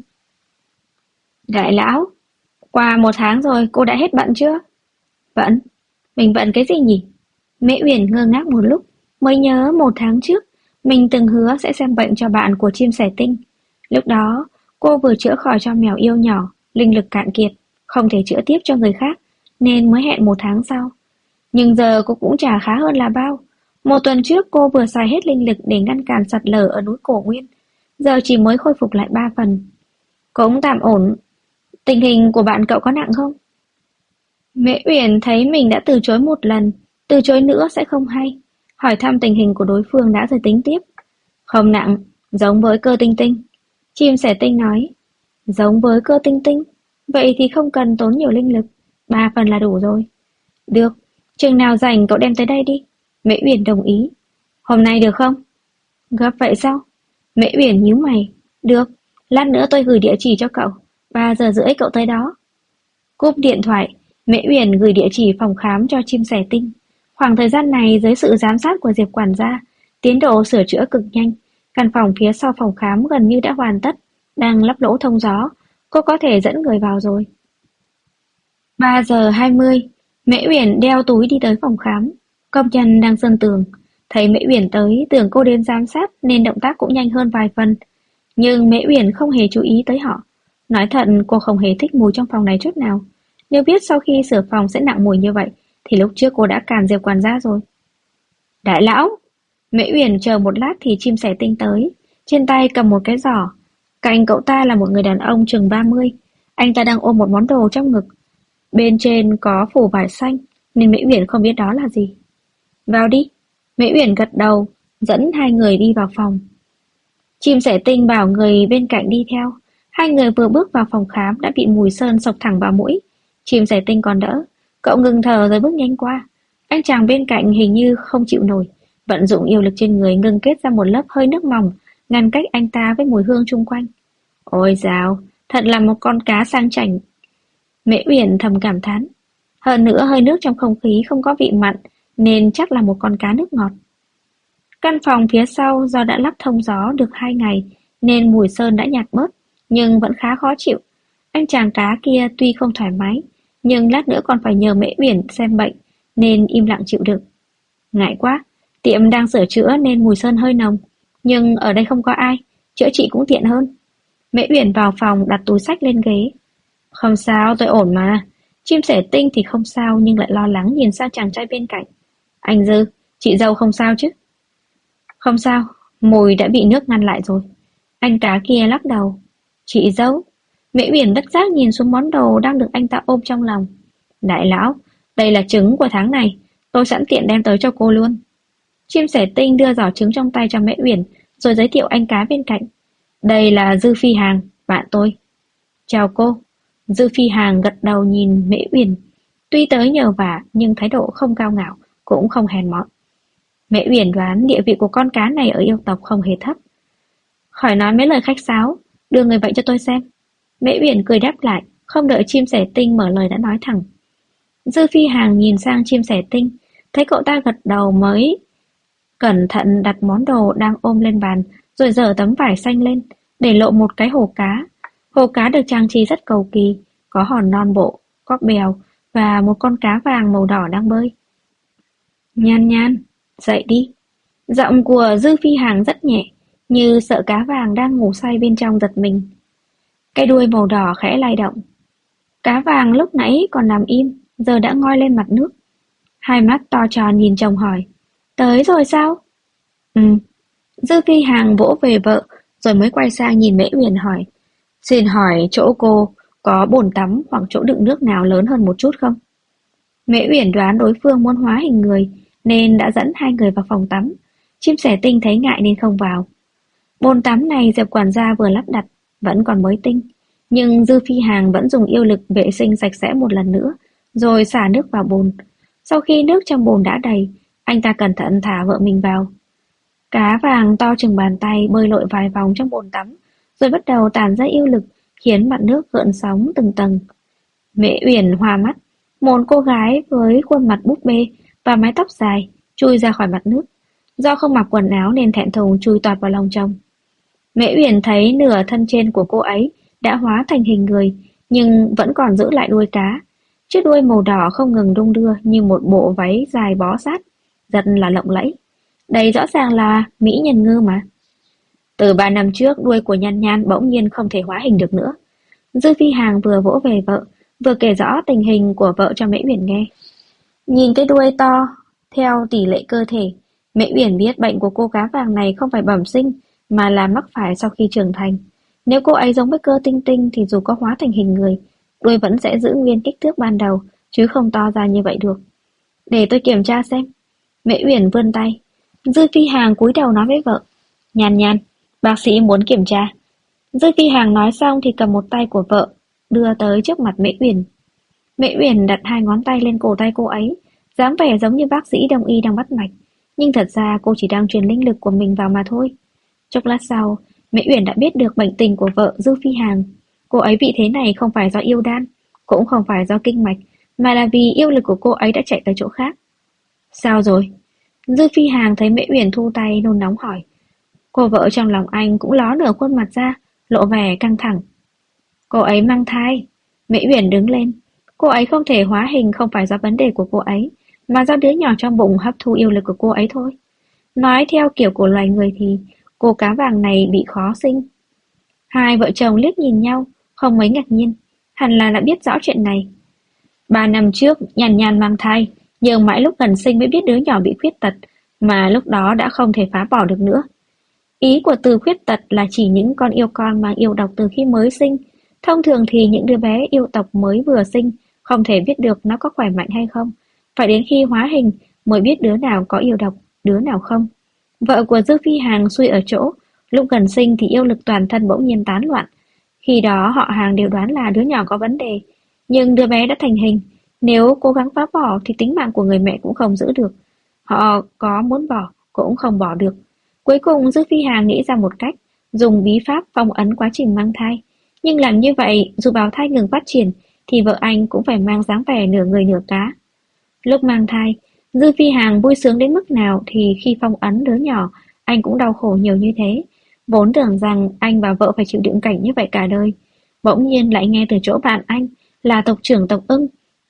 Đại lão, qua 1 tháng rồi cô đã hết bận chưa? Bận? Mình bận cái gì nhỉ? Mễ Uyển ngơ ngác một lúc, mới nhớ 1 tháng trước, mình từng hứa sẽ xem bệnh cho bạn của chim sẻ tinh. Lúc đó, cô vừa chữa khỏi cho mèo yêu nhỏ, linh lực cạn kiệt, không thể chữa tiếp cho người khác, nên mới hẹn 1 tháng sau. Nhưng giờ cô cũng chả khá hơn là bao. 1 tuần trước cô vừa xài hết linh lực để ngăn cản sạt lở ở núi Cổ Nguyên, giờ chỉ mới khôi phục lại 3 phần. Cũng tạm ổn. Tình hình của bạn cậu có nặng không? Mễ Uyển thấy mình đã từ chối 1 lần, từ chối nữa sẽ không hay. Hỏi thăm tình hình của đối phương đã rồi tính tiếp. Không nặng, giống với cơ tinh tinh. Chim sẻ tinh nói. Giống với cơ tinh tinh? Vậy thì không cần tốn nhiều linh lực, 3 phần là đủ rồi. Được, chừng nào rảnh cậu đem tới đây đi. Mễ Uyển đồng ý. Hôm nay được không? Gấp vậy sao? Mễ Uyển nhíu mày. Được, lát nữa tôi gửi địa chỉ cho cậu. 3 giờ rưỡi cậu tới đó. Cúp điện thoại, Mễ Uyển gửi địa chỉ phòng khám cho chim sẻ tinh. Khoảng thời gian này dưới sự giám sát của Diệp quản gia, tiến độ sửa chữa cực nhanh. Căn phòng phía sau phòng khám gần như đã hoàn tất, đang lắp lỗ thông gió. Cô có thể dẫn người vào rồi. 3 giờ 20, Mễ Uyển đeo túi đi tới phòng khám. Công nhân đang sơn tường. Thấy Mễ Uyển tới, tưởng cô đến giám sát nên động tác cũng nhanh hơn vài phần. Nhưng Mễ Uyển không hề chú ý tới họ. Nói thật, cô không hề thích mùi trong phòng này chút nào. Nếu biết sau khi sửa phòng sẽ nặng mùi như vậy, thì lúc trước cô đã càn Diệp quản gia rồi. Đại lão! Mễ Uyển chờ một lát thì chim sẻ tinh tới. Trên tay cầm một cái giỏ. Cạnh cậu ta là một người đàn ông chừng 30. Anh ta đang ôm một món đồ trong ngực. Bên trên có phủ vải xanh, nên Mễ Uyển không biết đó là gì. Vào đi. Mễ Uyển gật đầu, dẫn hai người đi vào phòng. Chim sẻ tinh bảo người bên cạnh đi theo. Hai người vừa bước vào phòng khám đã bị mùi sơn xộc thẳng vào mũi. Chim sẻ tinh còn đỡ. Cậu ngừng thở rồi bước nhanh qua. Anh chàng bên cạnh hình như không chịu nổi. Vận dụng yêu lực trên người ngưng kết ra một lớp hơi nước mỏng, ngăn cách anh ta với mùi hương chung quanh. Ôi dào, thật là một con cá sang chảnh. Mễ Uyển thầm cảm thán. Hơn nữa hơi nước trong không khí không có vị mặn, nên chắc là một con cá nước ngọt. Căn phòng phía sau do đã lắp thông gió được 2 ngày nên mùi sơn đã nhạt bớt, nhưng vẫn khá khó chịu. Anh chàng cá kia tuy không thoải mái, nhưng lát nữa còn phải nhờ Mễ Uyển xem bệnh nên im lặng chịu đựng. Ngại quá, tiệm đang sửa chữa nên mùi sơn hơi nồng, nhưng ở đây không có ai, chữa trị cũng tiện hơn. Mễ Uyển vào phòng đặt túi xách lên ghế. Không sao, tôi ổn mà. Chim sẻ tinh thì không sao nhưng lại lo lắng nhìn sang chàng trai bên cạnh. Anh Dư, chị dâu không sao chứ? Không sao, mùi đã bị nước ngăn lại rồi. Anh cá kia lắc đầu. Chị dâu. Mễ Uyển bất giác nhìn xuống món đồ đang được anh ta ôm trong lòng. Đại lão, đây là trứng của tháng này, tôi sẵn tiện đem tới cho cô luôn. Chim sẻ tinh đưa giỏ trứng trong tay cho Mễ Uyển, rồi giới thiệu anh cá bên cạnh. Đây là Dư Phi Hàng, bạn tôi. Chào cô. Dư Phi Hàng gật đầu nhìn Mễ Uyển. Tuy tới nhờ vả nhưng thái độ không cao ngạo, cũng không hèn mọn. Mễ Uyển đoán địa vị của con cá này ở yêu tộc không hề thấp. Khỏi nói mấy lời khách sáo, đưa người bệnh cho tôi xem. Mễ Uyển cười đáp lại, không đợi chim sẻ tinh mở lời đã nói thẳng. Dư Phi Hàng nhìn sang chim sẻ tinh, thấy cậu ta gật đầu mới cẩn thận đặt món đồ đang ôm lên bàn, rồi giở tấm vải xanh lên, để lộ một cái hồ cá. Hồ cá được trang trí rất cầu kỳ, có hòn non bộ, có bèo và một con cá vàng màu đỏ đang bơi. Nhan Nhan, dậy đi. Giọng của Dư Phi Hàng rất nhẹ, như sợ cá vàng đang ngủ say bên trong giật mình. Cái đuôi màu đỏ khẽ lay động. Cá vàng lúc nãy còn nằm im, giờ đã ngoi lên mặt nước. Hai mắt to tròn nhìn chồng hỏi. Tới rồi sao? Ừ. Dư Phi Hàng vỗ về vợ, rồi mới quay sang nhìn Mễ Uyển hỏi. Xin hỏi chỗ cô có bồn tắm hoặc chỗ đựng nước nào lớn hơn một chút không? Mễ Uyển đoán đối phương muốn hóa hình người, nên đã dẫn hai người vào phòng tắm. Chim sẻ tinh thấy ngại nên không vào. Bồn tắm này Diệp quản gia vừa lắp đặt, vẫn còn mới tinh. Nhưng Dư Phi Hàng vẫn dùng yêu lực vệ sinh sạch sẽ một lần nữa, rồi xả nước vào bồn. Sau khi nước trong bồn đã đầy, anh ta cẩn thận thả vợ mình vào. Cá vàng to chừng bàn tay bơi lội vài vòng trong bồn tắm, rồi bắt đầu tản ra yêu lực, khiến mặt nước gợn sóng từng tầng. Mễ Uyển hoa mắt, một cô gái với khuôn mặt búp bê và mái tóc dài chui ra khỏi mặt nước. Do không mặc quần áo nên thẹn thùng chui toạt vào lòng chồng. Mễ Uyển thấy nửa thân trên của cô ấy đã hóa thành hình người, nhưng vẫn còn giữ lại đuôi cá. Chiếc đuôi màu đỏ không ngừng đung đưa như một bộ váy dài bó sát, rất là lộng lẫy. Đây rõ ràng là mỹ nhân ngư mà. Từ 3 năm trước, đuôi của Nhan Nhan bỗng nhiên không thể hóa hình được nữa. Dư Phi Hàng vừa vỗ về vợ, vừa kể rõ tình hình của vợ cho Mễ Uyển nghe. Nhìn cái đuôi to, theo tỷ lệ cơ thể, Mễ Uyển biết bệnh của cô cá vàng này không phải bẩm sinh, mà là mắc phải sau khi trưởng thành. Nếu cô ấy giống với cơ tinh tinh thì dù có hóa thành hình người, đuôi vẫn sẽ giữ nguyên kích thước ban đầu, chứ không to ra như vậy được. Để tôi kiểm tra xem. Mễ Uyển vươn tay. Dư Phi Hàng cúi đầu nói với vợ. Nhan Nhan, bác sĩ muốn kiểm tra. Dư Phi Hàng nói xong thì cầm một tay của vợ, đưa tới trước mặt Mễ Uyển. Mễ Uyển đặt hai ngón tay lên cổ tay cô ấy, dáng vẻ giống như bác sĩ đông y đang bắt mạch. Nhưng thật ra cô chỉ đang truyền linh lực của mình vào mà thôi. Chốc lát sau, Mễ Uyển đã biết được bệnh tình của vợ Dư Phi Hàng. Cô ấy bị thế này không phải do yêu đan, cũng không phải do kinh mạch, mà là vì yêu lực của cô ấy đã chạy tới chỗ khác. Sao rồi? Dư Phi Hàng thấy Mễ Uyển thu tay nôn nóng hỏi. Cô vợ trong lòng anh cũng ló nửa khuôn mặt ra, lộ vẻ căng thẳng. Cô ấy mang thai. Mễ Uyển đứng lên. Cô ấy không thể hóa hình không phải do vấn đề của cô ấy, mà do đứa nhỏ trong bụng hấp thu yêu lực của cô ấy thôi. Nói theo kiểu của loài người thì cô cá vàng này bị khó sinh. Hai vợ chồng liếc nhìn nhau, không mấy ngạc nhiên, hẳn là đã biết rõ chuyện này. 3 năm trước, Nhan Nhan mang thai, nhưng mãi lúc gần sinh mới biết đứa nhỏ bị khuyết tật, mà lúc đó đã không thể phá bỏ được nữa. Ý của từ khuyết tật là chỉ những con yêu con mang yêu độc từ khi mới sinh. Thông thường thì những đứa bé yêu tộc mới vừa sinh không thể biết được nó có khỏe mạnh hay không. Phải đến khi hóa hình mới biết đứa nào có yêu độc, đứa nào không. Vợ của Dư Phi Hàng xui ở chỗ, lúc gần sinh thì yêu lực toàn thân bỗng nhiên tán loạn. Khi đó họ hàng đều đoán là đứa nhỏ có vấn đề, nhưng đứa bé đã thành hình. Nếu cố gắng phá bỏ thì tính mạng của người mẹ cũng không giữ được. Họ có muốn bỏ cũng không bỏ được. Cuối cùng Dư Phi Hàng nghĩ ra một cách, dùng bí pháp phong ấn quá trình mang thai. Nhưng làm như vậy, dù bào thai ngừng phát triển, thì vợ anh cũng phải mang dáng vẻ nửa người nửa cá. Lúc mang thai, Dư Phi Hằng vui sướng đến mức nào thì khi phong ấn đứa nhỏ, anh cũng đau khổ nhiều như thế. Vốn tưởng rằng anh và vợ phải chịu đựng cảnh như vậy cả đời. Bỗng nhiên lại nghe từ chỗ bạn anh là tộc trưởng tộc Ưng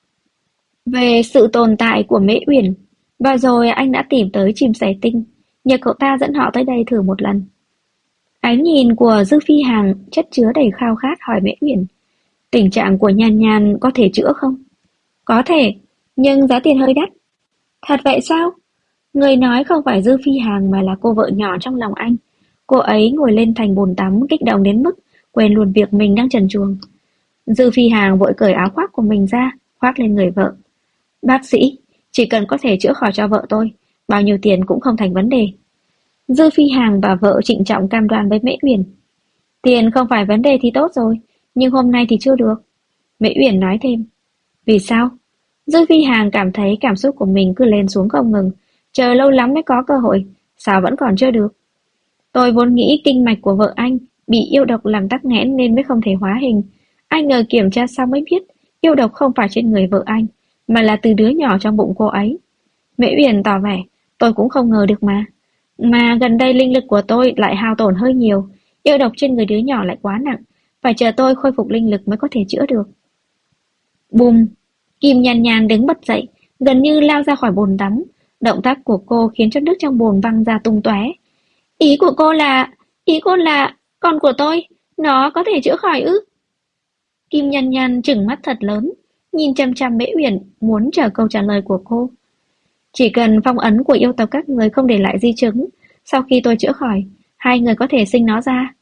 về sự tồn tại của Mễ Uyển. Và rồi anh đã tìm tới chim sẻ tinh, nhờ cậu ta dẫn họ tới đây thử một lần. Ánh nhìn của Dư Phi Hằng chất chứa đầy khao khát hỏi Mễ Uyển, tình trạng của Nhan Nhan có thể chữa không? Có thể, nhưng giá tiền hơi đắt. Thật vậy sao? Người nói không phải Dư Phi Hằng mà là cô vợ nhỏ trong lòng anh. Cô ấy ngồi lên thành bồn tắm kích động đến mức quên luôn việc mình đang trần truồng. Dư Phi Hằng vội cởi áo khoác của mình ra, khoác lên người vợ. Bác sĩ, chỉ cần có thể chữa khỏi cho vợ tôi, bao nhiêu tiền cũng không thành vấn đề. Dư Phi Hằng và vợ trịnh trọng cam đoan với Mễ Uyển. Tiền không phải vấn đề thì tốt rồi, nhưng hôm nay thì chưa được. Mễ Uyển nói thêm. Vì sao? Dư Phi Hằng cảm thấy cảm xúc của mình cứ lên xuống không ngừng, chờ lâu lắm mới có cơ hội, sao vẫn còn chưa được? Tôi vốn nghĩ kinh mạch của vợ anh bị yêu độc làm tắc nghẽn nên mới không thể hóa hình. Anh ngờ kiểm tra xong mới biết yêu độc không phải trên người vợ anh, mà là từ đứa nhỏ trong bụng cô ấy. Mễ Uyển tỏ vẻ, tôi cũng không ngờ được mà. Mà gần đây linh lực của tôi lại hao tổn hơi nhiều, yêu độc trên người đứa nhỏ lại quá nặng, phải chờ tôi khôi phục linh lực mới có thể chữa được. Bùm! Kim Nhan Nhan đứng bật dậy, gần như lao ra khỏi bồn tắm. Động tác của cô khiến cho nước trong bồn văng ra tung tóe. Ý của cô là, con của tôi, nó có thể chữa khỏi ư? Kim Nhan Nhan trừng mắt thật lớn, nhìn chằm chằm Mễ Uyển, muốn chờ câu trả lời của cô. Chỉ cần phong ấn của yêu tộc các người không để lại di chứng, sau khi tôi chữa khỏi, hai người có thể sinh nó ra.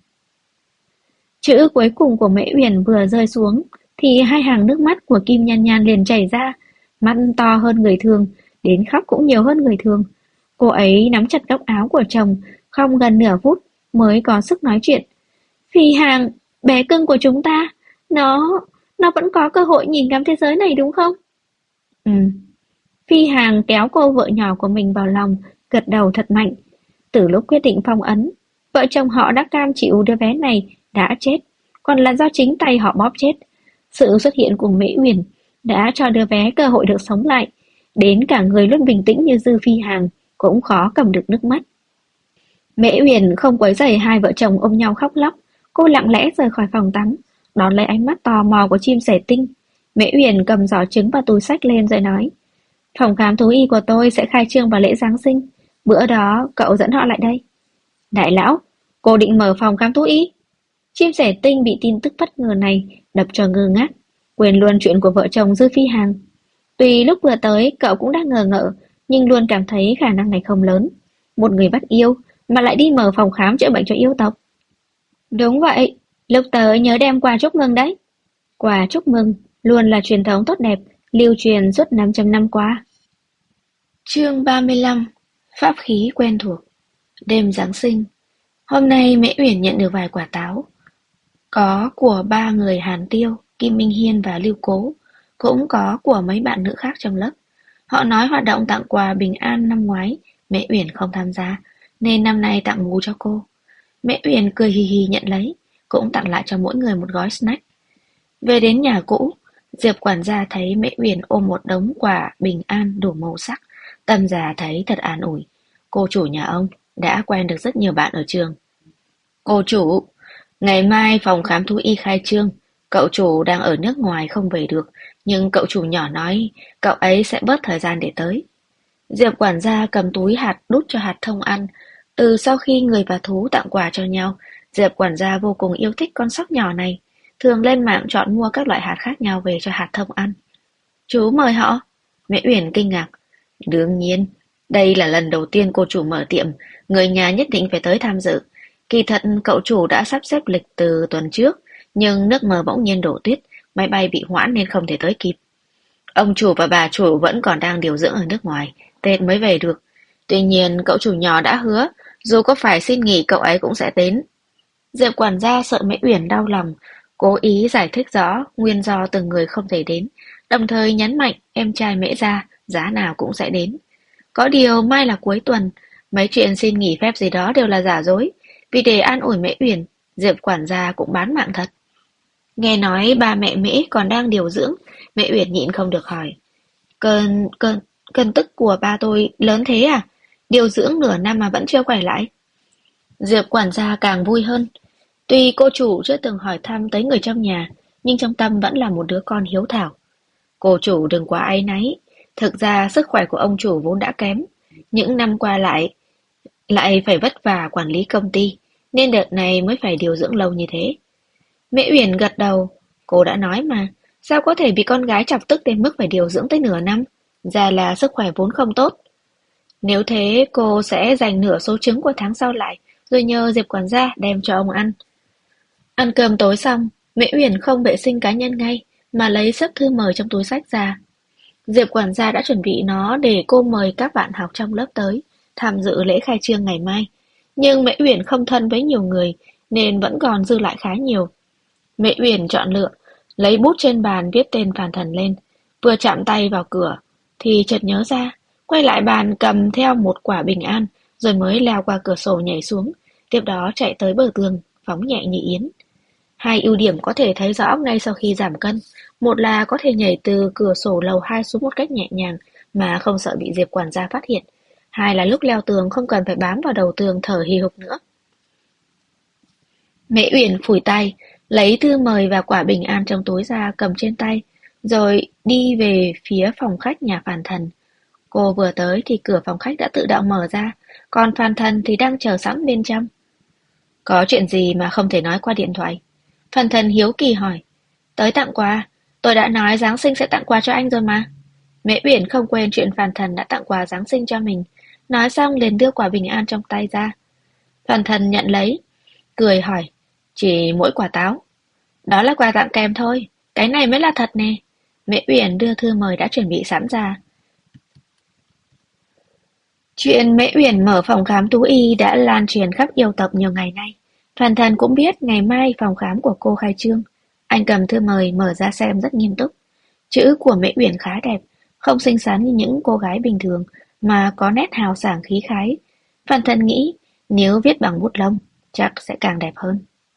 Chữ cuối cùng của Mễ Uyển vừa rơi xuống, thì hai hàng nước mắt của Kim Nhan Nhan liền chảy ra, mắt to hơn người thường, đến khóc cũng nhiều hơn người thường. Cô ấy nắm chặt góc áo của chồng, không gần nửa phút mới có sức nói chuyện. Phi Hằng, bé cưng của chúng ta, nó vẫn có cơ hội nhìn ngắm thế giới này đúng không? Ừ. Phi Hằng kéo cô vợ nhỏ của mình vào lòng, gật đầu thật mạnh. Từ lúc quyết định phong ấn, vợ chồng họ đã cam chịu đứa bé này đã chết, còn là do chính tay họ bóp chết. Sự xuất hiện của Mễ Uyển đã cho đứa bé cơ hội được sống lại, đến cả người luôn bình tĩnh như Dư Phi Hằng cũng khó cầm được nước mắt. Mễ Uyển không quấy rầy hai vợ chồng ôm nhau khóc lóc, cô lặng lẽ rời khỏi phòng tắm, đón lấy ánh mắt tò mò của chim sẻ tinh. Mễ Uyển cầm giỏ trứng và túi xách lên rồi nói, phòng khám thú y của tôi sẽ khai trương vào lễ Giáng sinh, bữa đó cậu dẫn họ lại đây. Đại lão, cô định mở phòng khám thú y? Chim sẻ tinh bị tin tức bất ngờ này đập cho ngơ ngác, quên luôn chuyện của vợ chồng Dư Phi Hằng. Tuy lúc vừa tới cậu cũng đang ngờ ngợ, nhưng luôn cảm thấy khả năng này không lớn. Một người bắt yêu mà lại đi mở phòng khám chữa bệnh cho yêu tộc. Đúng vậy, lúc tới nhớ đem quà chúc mừng đấy. Quà chúc mừng luôn là truyền thống tốt đẹp, lưu truyền suốt 500 năm qua. Chương 35. Pháp khí quen thuộc. Đêm Giáng sinh. Hôm nay Mễ Uyển nhận được vài quả táo. Có của ba người Hàn Tiêu, Kim Minh Hiên và Lưu Cố, cũng có của mấy bạn nữ khác trong lớp. Họ nói hoạt động tặng quà bình an năm ngoái, Mễ Uyển không tham gia, nên năm nay tặng bù cho cô. Mễ Uyển cười hì hì nhận lấy, cũng tặng lại cho mỗi người một gói snack. Về đến nhà cũ, Diệp quản gia thấy Mễ Uyển ôm một đống quà bình an đủ màu sắc, tâm già thấy thật an ủi. Cô chủ nhà ông đã quen được rất nhiều bạn ở trường. Cô chủ, ngày mai phòng khám thú y khai trương, cậu chủ đang ở nước ngoài không về được, nhưng cậu chủ nhỏ nói cậu ấy sẽ bớt thời gian để tới. Diệp quản gia cầm túi hạt đút cho hạt thông ăn. Từ sau khi người và thú tặng quà cho nhau, Diệp quản gia vô cùng yêu thích con sóc nhỏ này, thường lên mạng chọn mua các loại hạt khác nhau về cho hạt thông ăn. Chú mời họ. Mễ Uyển kinh ngạc. Đương nhiên, đây là lần đầu tiên cô chủ mở tiệm, người nhà nhất định phải tới tham dự. Kỳ thật cậu chủ đã sắp xếp lịch từ tuần trước, nhưng nước mờ bỗng nhiên đổ tuyết, máy bay bị hoãn nên không thể tới kịp. Ông chủ và bà chủ vẫn còn đang điều dưỡng ở nước ngoài, Tết mới về được. Tuy nhiên cậu chủ nhỏ đã hứa, dù có phải xin nghỉ cậu ấy cũng sẽ đến. Diệp quản gia sợ Mễ Uyển đau lòng, cố ý giải thích rõ nguyên do từng người không thể đến, đồng thời nhấn mạnh em trai Mễ gia giá nào cũng sẽ đến. Có điều mai là cuối tuần, mấy chuyện xin nghỉ phép gì đó đều là giả dối, vì để an ủi Mễ Uyển, Diệp quản gia cũng bán mạng thật. Nghe nói ba mẹ Mễ còn đang điều dưỡng, Mễ Uyển nhịn không được hỏi. cân tức của ba tôi lớn thế à? Điều dưỡng nửa năm mà vẫn chưa khỏe lại. Diệp quản gia càng vui hơn. Tuy cô chủ chưa từng hỏi thăm tới người trong nhà, nhưng trong tâm vẫn là một đứa con hiếu thảo. Cô chủ đừng quá áy náy. Thực ra sức khỏe của ông chủ vốn đã kém. Những năm qua lại phải vất vả quản lý công ty, nên đợt này mới phải điều dưỡng lâu như thế. Mễ Uyển gật đầu. Cô đã nói mà, sao có thể bị con gái chọc tức đến mức phải điều dưỡng tới nửa năm? Ra là sức khỏe vốn không tốt. Nếu thế, cô sẽ dành nửa số trứng của tháng sau lại, rồi nhờ Diệp quản gia đem cho ông ăn. Ăn cơm tối xong, Mễ Uyển không vệ sinh cá nhân ngay, mà lấy sấp thư mời trong túi xách ra. Diệp quản gia đã chuẩn bị nó để cô mời các bạn học trong lớp tới, tham dự lễ khai trương ngày mai. Nhưng Mễ Uyển không thân với nhiều người, nên vẫn còn dư lại khá nhiều. Mễ Uyển chọn lựa, lấy bút trên bàn viết tên Phan Thần lên, vừa chạm tay vào cửa, thì chợt nhớ ra, quay lại bàn cầm theo một quả bình an, rồi mới leo qua cửa sổ nhảy xuống, tiếp đó chạy tới bờ tường, phóng nhẹ như yến. Hai ưu điểm có thể thấy rõ ngay sau khi giảm cân, một là có thể nhảy từ cửa sổ lầu 2 xuống một cách nhẹ nhàng mà không sợ bị Diệp quản gia phát hiện, hai là lúc leo tường không cần phải bám vào đầu tường thở hì hục nữa. Mễ Uyển phủi tay, lấy thư mời và quả bình an trong túi ra cầm trên tay, rồi đi về phía phòng khách nhà Phan Thần. Cô vừa tới thì cửa phòng khách đã tự động mở ra, còn Phan Thần thì đang chờ sẵn bên trong. Có chuyện gì mà không thể nói qua điện thoại? Phan Thần hiếu kỳ hỏi. Tới tặng quà, tôi đã nói Giáng sinh sẽ tặng quà cho anh rồi mà. Mễ Uyển không quên chuyện Phan Thần đã tặng quà Giáng sinh cho mình, nói xong liền đưa quả bình an trong tay ra. Phan Thần nhận lấy, cười hỏi, chỉ mỗi quả táo. Đó là quà tặng kèm thôi, cái này mới là thật nè. Mễ Uyển đưa thư mời đã chuẩn bị sẵn ra. Chuyện Mễ Uyển mở phòng khám thú y đã lan truyền khắp yêu tộc nhiều ngày nay. Phan Thần cũng biết ngày mai phòng khám của cô khai trương. Anh cầm thư mời mở ra xem rất nghiêm túc. Chữ của Mễ Uyển khá đẹp, không xinh xắn như những cô gái bình thường, mà có nét hào sảng khí khái. Phan Thần nghĩ nếu viết bằng bút lông, chắc sẽ càng đẹp hơn.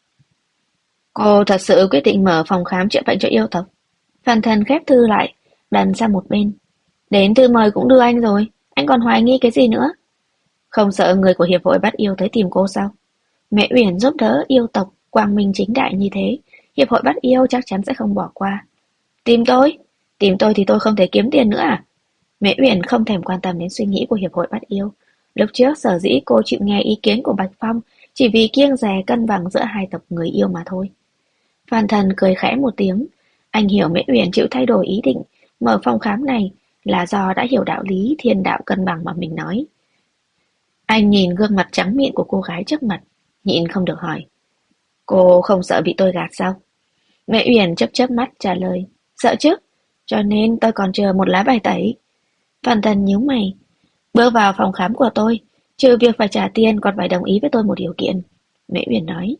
Cô thật sự quyết định mở phòng khám chữa bệnh cho yêu tộc. Phan Thần khép thư lại, đặt sang một bên. Đến thư mời cũng đưa anh rồi, anh còn hoài nghi cái gì nữa? Không sợ người của hiệp hội bắt yêu tới tìm cô sao? Mẹ Uyển giúp đỡ yêu tộc quang minh chính đại như thế, hiệp hội bắt yêu chắc chắn sẽ không bỏ qua. Tìm tôi? Tìm tôi thì tôi không thể kiếm tiền nữa à? Mẹ Uyển không thèm quan tâm đến suy nghĩ của hiệp hội bắt yêu. Lúc trước sở dĩ cô chịu nghe ý kiến của Bạch Phong chỉ vì kiêng dè cân bằng giữa hai tộc người yêu mà thôi. Phan Thần cười khẽ một tiếng. Anh hiểu Mễ Uyển chịu thay đổi ý định mở phòng khám này là do đã hiểu đạo lý thiên đạo cân bằng mà mình nói. Anh nhìn gương mặt trắng mịn của cô gái trước mặt, nhịn không được hỏi. Cô không sợ bị tôi gạt sao? Mẹ Uyển chớp chớp mắt trả lời. Sợ chứ, cho nên tôi còn chờ một lá bài tẩy. Phan Thần nhíu mày. Bước vào phòng khám của tôi, trừ việc phải trả tiền còn phải đồng ý với tôi một điều kiện. Mẹ Uyển nói.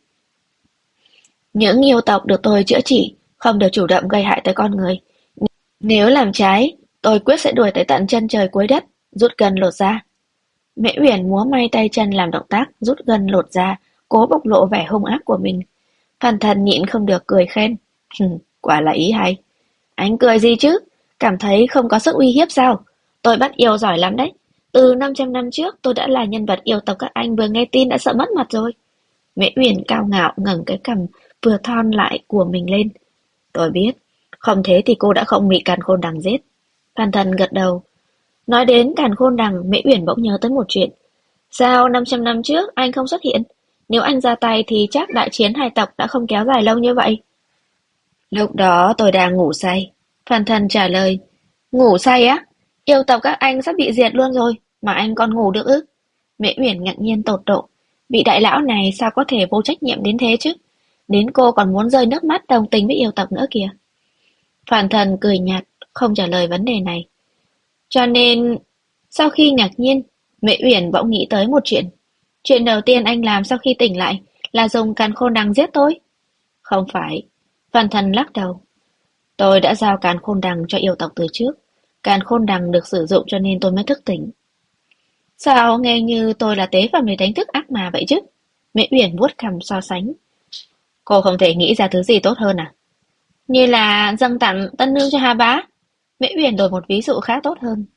Những yêu tộc được tôi chữa trị, không được chủ động gây hại tới con người. Nếu làm trái, tôi quyết sẽ đuổi tới tận chân trời cuối đất, rút gân lột da. Mễ Uyển múa may tay chân làm động tác rút gân lột da, cố bộc lộ vẻ hung ác của mình. Phan Thần nhịn không được cười khen. Quả là ý hay. Anh cười gì chứ? Cảm thấy không có sức uy hiếp sao? Tôi bắt yêu giỏi lắm đấy. Từ 500 năm trước tôi đã là nhân vật yêu tộc các anh vừa nghe tin đã sợ mất mặt rồi. Mễ Uyển cao ngạo ngẩng cái cằm vừa thon lại của mình lên. Tôi biết, không thế thì cô đã không bị Càn Khôn Đằng giết. Phan Thần gật đầu. Nói đến Càn Khôn Đằng, Mễ Uyển bỗng nhớ tới một chuyện. Sao 500 năm trước anh không xuất hiện? Nếu anh ra tay thì chắc đại chiến hai tộc đã không kéo dài lâu như vậy. Lúc đó tôi đang ngủ say. Phan Thần trả lời. Ngủ say á? Yêu tộc các anh sắp bị diệt luôn rồi, mà anh còn ngủ được ư? Mễ Uyển ngạc nhiên tột độ. Vị đại lão này sao có thể vô trách nhiệm đến thế chứ? Đến cô còn muốn rơi nước mắt đồng tình với yêu tộc nữa kìa. Phan Thần cười nhạt, không trả lời vấn đề này. Cho nên, sau khi ngạc nhiên, Mễ Uyển bỗng nghĩ tới một chuyện. Chuyện đầu tiên anh làm sau khi tỉnh lại là dùng Càn Khôn Đằng giết tôi. Không phải. Phan Thần lắc đầu. Tôi đã giao Càn Khôn Đằng cho yêu tộc từ trước. Càn Khôn Đằng được sử dụng cho nên tôi mới thức tỉnh. Sao nghe như tôi là tế phẩm để đánh thức ác mà vậy chứ? Mễ Uyển vuốt cằm so sánh. Cô không thể nghĩ ra thứ gì tốt hơn à? Như là dâng tặng tân nương cho Hà Bá. Mễ Uyển đổi một ví dụ khá tốt hơn.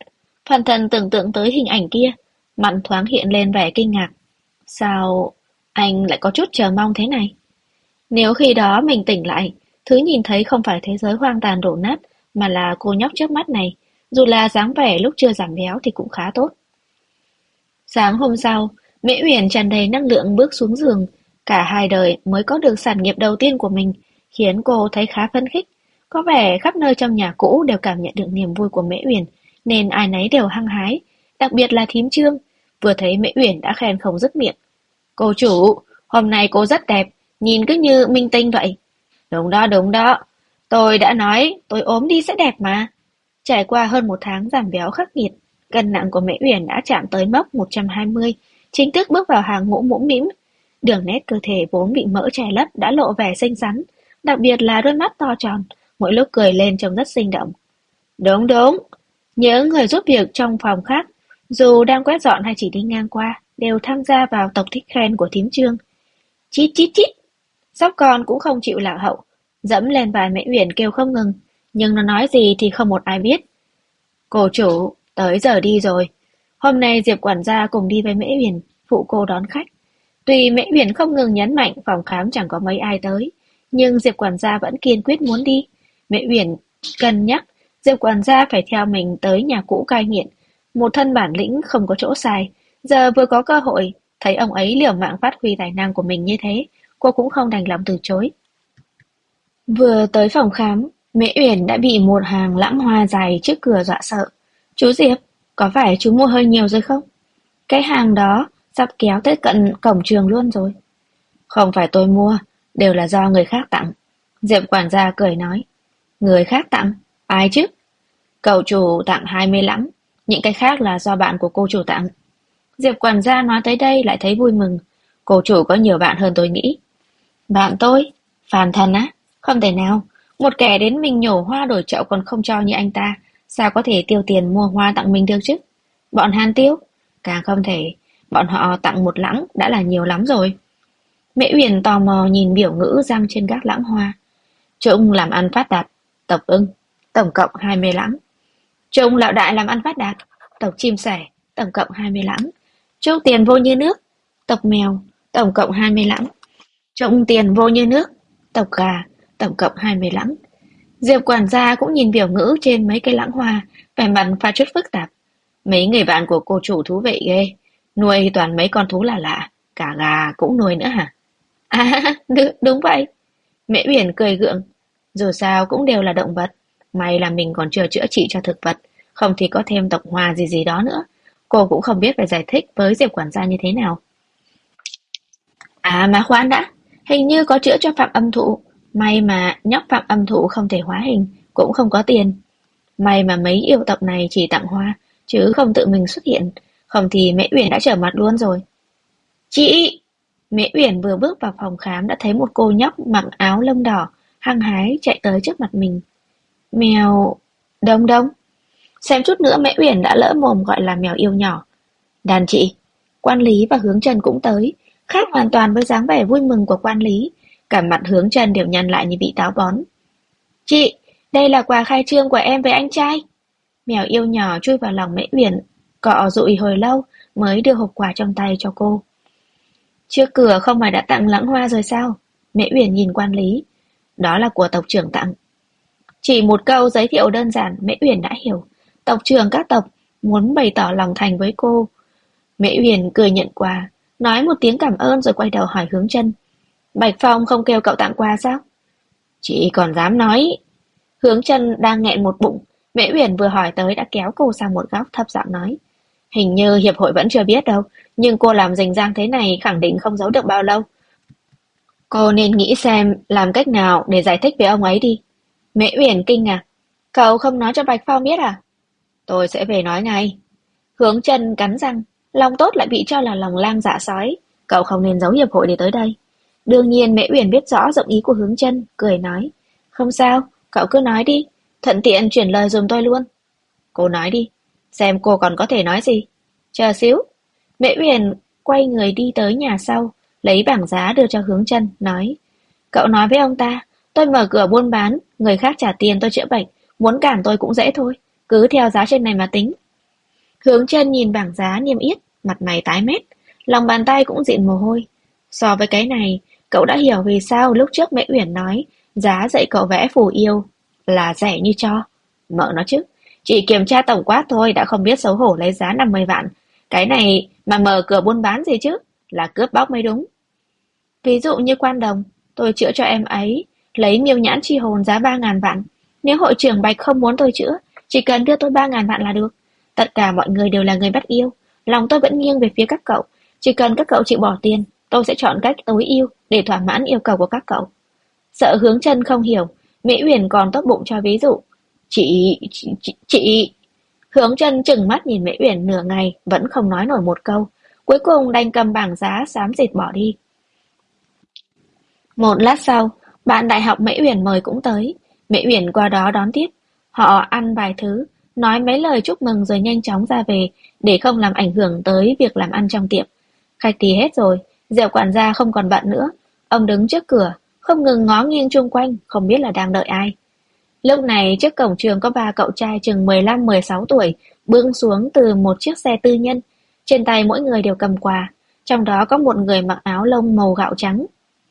Phan Thần tưởng tượng tới hình ảnh kia, mặt thoáng hiện lên vẻ kinh ngạc. Sao anh lại có chút chờ mong thế này? Nếu khi đó mình tỉnh lại, thứ nhìn thấy không phải thế giới hoang tàn đổ nát, mà là cô nhóc trước mắt này, dù là dáng vẻ lúc chưa giảm béo thì cũng khá tốt. Sáng hôm sau, Mễ Uyển tràn đầy năng lượng bước xuống giường, cả hai đời mới có được sản nghiệp đầu tiên của mình, khiến cô thấy khá phấn khích. Có vẻ khắp nơi trong nhà cũ đều cảm nhận được niềm vui của Mễ Uyển, nên ai nấy đều hăng hái, đặc biệt là thím Trương, vừa thấy Mễ Uyển đã khen không dứt miệng. Cô chủ, hôm nay cô rất đẹp, nhìn cứ như minh tinh vậy. Đúng đó, tôi đã nói tôi ốm đi sẽ đẹp mà. Trải qua hơn một tháng giảm béo khắc nghiệt, cân nặng của Mễ Uyển đã chạm tới mốc 120, chính thức bước vào hàng ngũ mũm mĩm. Đường nét cơ thể vốn bị mỡ che lấp đã lộ vẻ xinh xắn, đặc biệt là đôi mắt to tròn, mỗi lúc cười lên trông rất sinh động. Đúng, những người giúp việc trong phòng khác, dù đang quét dọn hay chỉ đi ngang qua, đều tham gia vào tộc thích khen của thím Trương. Chít chít chít, sóc con cũng không chịu lạc hậu, dẫm lên vai Mễ Uyển kêu không ngừng, nhưng nó nói gì thì không một ai biết. Cô chủ, tới giờ đi rồi. Hôm nay Diệp quản gia cùng đi với Mễ Uyển, phụ cô đón khách. Tuy Mễ Uyển không ngừng nhấn mạnh phòng khám chẳng có mấy ai tới, nhưng Diệp quản gia vẫn kiên quyết muốn đi. Mễ Uyển cân nhắc Diệp quản gia phải theo mình tới nhà cũ cai nghiện, một thân bản lĩnh không có chỗ sai. Giờ vừa có cơ hội, thấy ông ấy liều mạng phát huy tài năng của mình như thế, cô cũng không đành lòng từ chối. Vừa tới phòng khám, Mễ Uyển đã bị một hàng lãng hoa dài trước cửa dọa sợ. Chú Diệp, có phải chú mua hơi nhiều rồi không? Cái hàng đó sắp kéo tới cận cổng trường luôn rồi. Không phải tôi mua, đều là do người khác tặng. Diệp quản gia cười nói. Người khác tặng? Ai chứ? Cậu chủ tặng 20 lẵng, những cái khác là do bạn của cô chủ tặng. Diệp quản gia nói tới đây lại thấy vui mừng. Cô chủ có nhiều bạn hơn tôi nghĩ. Bạn tôi? Phàn Thần á? Không thể nào. Một kẻ đến mình nhổ hoa đổi chậu còn không cho như anh ta, sao có thể tiêu tiền mua hoa tặng mình được chứ? Bọn Hàn Tiêu? Càng không thể. Bọn họ tặng một lẵng đã là nhiều lắm rồi. Mễ Uyển tò mò nhìn biểu ngữ răng trên các lẵng hoa. Trung làm ăn phát đạt, tộc ưng, tổng cộng 20 lẵng. Trung lão đại làm ăn phát đạt, tộc chim sẻ, tổng cộng 20 lẵng. Trung tiền vô như nước, tộc mèo, tổng cộng 20 lẵng. Trung tiền vô như nước, tộc gà, tổng cộng 20 lẵng. Diệp quản gia cũng nhìn biểu ngữ trên mấy cây lẵng hoa, vẻ mặt pha chút phức tạp. Mấy người bạn của cô chủ thú vị ghê, nuôi toàn mấy con thú lạ lạ, cả gà cũng nuôi nữa hả? À, đúng vậy. Mễ Uyển cười gượng, dù sao cũng đều là động vật, may là mình còn chưa chữa trị cho thực vật, không thì có thêm tộc hoa gì gì đó nữa. Cô cũng không biết phải giải thích với Diệp quản gia như thế nào. À mà khoan đã, hình như có chữa cho Phạm Âm Thụ, may mà nhóc Phạm Âm Thụ không thể hóa hình, cũng không có tiền. May mà mấy yêu tộc này chỉ tặng hoa, chứ không tự mình xuất hiện, không thì Mễ Uyển đã trở mặt luôn rồi. Chị! Mễ Uyển vừa bước vào phòng khám đã thấy một cô nhóc mặc áo lông đỏ, hăng hái chạy tới trước mặt mình. Mèo... Đông Đông. Xem chút nữa Mễ Uyển đã lỡ mồm gọi là mèo yêu nhỏ. Đàn chị, Quan Lý và Hướng Trần cũng tới, khác hoàn toàn với dáng vẻ vui mừng của Quan Lý. Cả mặt Hướng Trần đều nhăn lại như bị táo bón. Chị, đây là quà khai trương của em với anh trai. Mèo yêu nhỏ chui vào lòng Mễ Uyển, cọ dụi hồi lâu mới đưa hộp quà trong tay cho cô. Trước cửa không phải đã tặng lẵng hoa rồi sao? Mễ Uyển nhìn Quan Lý. Đó là của tộc trưởng tặng. Chỉ một câu giới thiệu đơn giản, Mễ Uyển đã hiểu. Tộc trưởng các tộc muốn bày tỏ lòng thành với cô. Mễ Uyển cười nhận quà, nói một tiếng cảm ơn rồi quay đầu hỏi Hướng Trân. Bạch Phong không kêu cậu tặng quà sao? Chị còn dám nói. Hướng Trân đang nghẹn một bụng. Mễ Uyển vừa hỏi tới đã kéo cô sang một góc thấp giọng nói. Hình như hiệp hội vẫn chưa biết đâu, nhưng cô làm rình rang thế này khẳng định không giấu được bao lâu. Cô nên nghĩ xem làm cách nào để giải thích với ông ấy đi. Mễ Uyển kinh ngạc. Cậu không nói cho Bạch Phong biết à? Tôi sẽ về nói ngay. Hướng Trân cắn răng, lòng tốt lại bị cho là lòng lang dạ sói. Cậu không nên giấu hiệp hội để tới đây. Đương nhiên Mễ Uyển biết rõ dụng ý của Hướng Trân, cười nói. Không sao, cậu cứ nói đi, thuận tiện chuyển lời dùm tôi luôn. Cô nói đi, xem cô còn có thể nói gì. Chờ xíu. Mễ Uyển quay người đi tới nhà sau, lấy bảng giá đưa cho Hướng Trân, nói. Cậu nói với ông ta, tôi mở cửa buôn bán, người khác trả tiền tôi chữa bệnh, muốn cản tôi cũng dễ thôi, cứ theo giá trên này mà tính. Hướng Chân nhìn bảng giá niêm yết, mặt mày tái mét, lòng bàn tay cũng dịn mồ hôi. So với cái này, cậu đã hiểu vì sao lúc trước Mễ Uyển nói giá dạy cậu vẽ phù yêu là rẻ như cho. Mợ nó chứ, chỉ kiểm tra tổng quát thôi đã không biết xấu hổ lấy giá 50 vạn. Cái này mà mở cửa buôn bán gì chứ, là cướp bóc mới đúng. Ví dụ như Quan Đồng, tôi chữa cho em ấy, lấy miêu nhãn chi hồn giá 3.000 vạn. Nếu hội trưởng Bạch không muốn tôi chữa, chỉ cần đưa tôi 3.000 vạn là được. Tất cả mọi người đều là người bắt yêu, lòng tôi vẫn nghiêng về phía các cậu. Chỉ cần các cậu chịu bỏ tiền, tôi sẽ chọn cách tối ưu để thỏa mãn yêu cầu của các cậu. Sợ Hướng Chân không hiểu, Mỹ Uyển còn tốt bụng cho ví dụ. Chị... Hướng Chân trừng mắt nhìn Mễ Uyển nửa ngày, vẫn không nói nổi một câu. Cuối cùng đành cầm bảng giá xám xịt bỏ đi. Một lát sau, bạn đại học Mễ Uyển mời cũng tới. Mễ Uyển qua đó đón tiếp. Họ ăn vài thứ, nói mấy lời chúc mừng rồi nhanh chóng ra về, để không làm ảnh hưởng tới việc làm ăn trong tiệm. Khách thì hết rồi, Diệu quản gia không còn bận nữa. Ông đứng trước cửa, không ngừng ngó nghiêng chung quanh, không biết là đang đợi ai. Lúc này trước cổng trường có ba cậu trai chừng 15-16 tuổi, bước xuống từ một chiếc xe tư nhân. Trên tay mỗi người đều cầm quà, trong đó có một người mặc áo lông màu gạo trắng.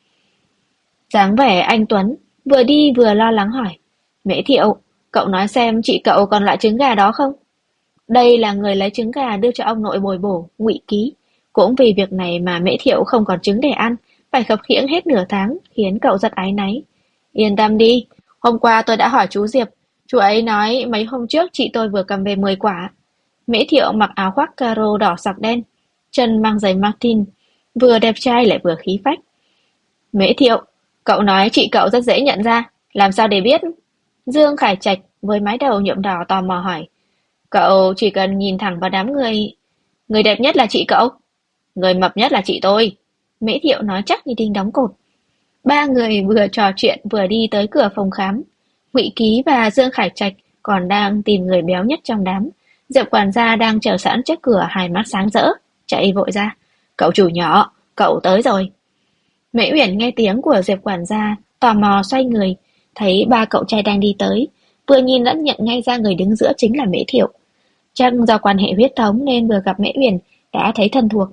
Dáng vẻ anh Tuấn, vừa đi vừa lo lắng hỏi. Mễ Thiệu, cậu nói xem chị cậu còn loại trứng gà đó không? Đây là người lấy trứng gà đưa cho ông nội bồi bổ, Ngụy Ký. Cũng vì việc này mà Mễ Thiệu không còn trứng để ăn, phải khập khiễng hết nửa tháng, khiến cậu rất áy náy. Yên tâm đi, hôm qua tôi đã hỏi chú Diệp, chú ấy nói mấy hôm trước chị tôi vừa cầm về 10 quả. Mễ Thiệu mặc áo khoác caro đỏ sọc đen, chân mang giày Martin, vừa đẹp trai lại vừa khí phách. Mễ Thiệu, cậu nói chị cậu rất dễ nhận ra, làm sao để biết? Dương Khải Trạch với mái đầu nhuộm đỏ tò mò hỏi. Cậu chỉ cần nhìn thẳng vào đám người. Người đẹp nhất là chị cậu. Người mập nhất là chị tôi. Mễ Thiệu nói chắc như đinh đóng cột. Ba người vừa trò chuyện vừa đi tới cửa phòng khám. Ngụy Ký và Dương Khải Trạch còn đang tìm người béo nhất trong đám. Diệp quản gia đang chờ sẵn trước cửa, hai mắt sáng rỡ, chạy vội ra. Cậu chủ nhỏ, cậu tới rồi. Mễ Uyển nghe tiếng của Diệp quản gia, tò mò xoay người, thấy ba cậu trai đang đi tới, vừa nhìn đã nhận ngay ra người đứng giữa chính là Mễ Thiệu. Chắc do quan hệ huyết thống nên vừa gặp Mễ Uyển đã thấy thân thuộc.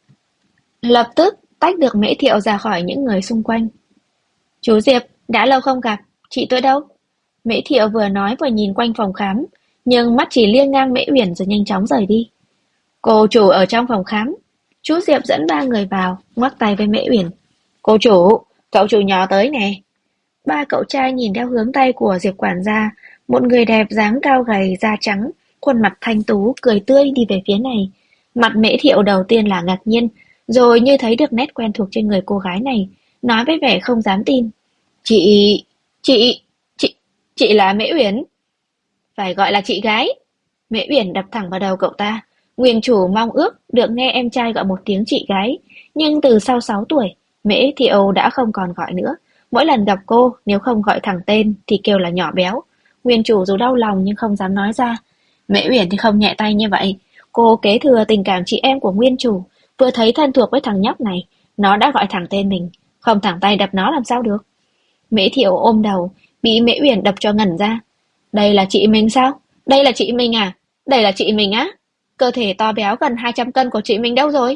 Lập tức tách được Mễ Thiệu ra khỏi những người xung quanh. Chú Diệp, đã lâu không gặp, chị tôi đâu? Mễ Thiệu vừa nói vừa nhìn quanh phòng khám, nhưng mắt chỉ liếc ngang Mễ Uyển rồi nhanh chóng rời đi. Cô chủ ở trong phòng khám. Chú Diệp dẫn ba người vào, ngoắc tay với Mễ Uyển. Cô chủ, cậu chủ nhỏ tới nè. Ba cậu trai nhìn theo hướng tay của Diệp quản gia, một người đẹp dáng cao gầy, da trắng, khuôn mặt thanh tú, cười tươi đi về phía này. Mặt Mễ Thiệu đầu tiên là ngạc nhiên, rồi như thấy được nét quen thuộc trên người cô gái này, nói với vẻ không dám tin. Chị, chị, chị, chị là Mễ Uyển. Phải gọi là chị gái. Mễ Uyển đập thẳng vào đầu cậu ta. Nguyên chủ mong ước được nghe em trai gọi một tiếng chị gái, nhưng từ sau 6 tuổi, Mễ Thiệu đã không còn gọi nữa. Mỗi lần gặp cô, nếu không gọi thẳng tên thì kêu là nhỏ béo. Nguyên chủ dù đau lòng nhưng không dám nói ra. Mễ Uyển thì không nhẹ tay như vậy. Cô kế thừa tình cảm chị em của nguyên chủ, vừa thấy thân thuộc với thằng nhóc này, nó đã gọi thẳng tên mình, không thẳng tay đập nó làm sao được. Mễ Thiệu ôm đầu, bị Mễ Uyển đập cho ngẩn ra. Đây là chị mình sao? Đây là chị mình à? Đây là chị mình á? Cơ thể to béo gần 200 cân của chị mình đâu rồi?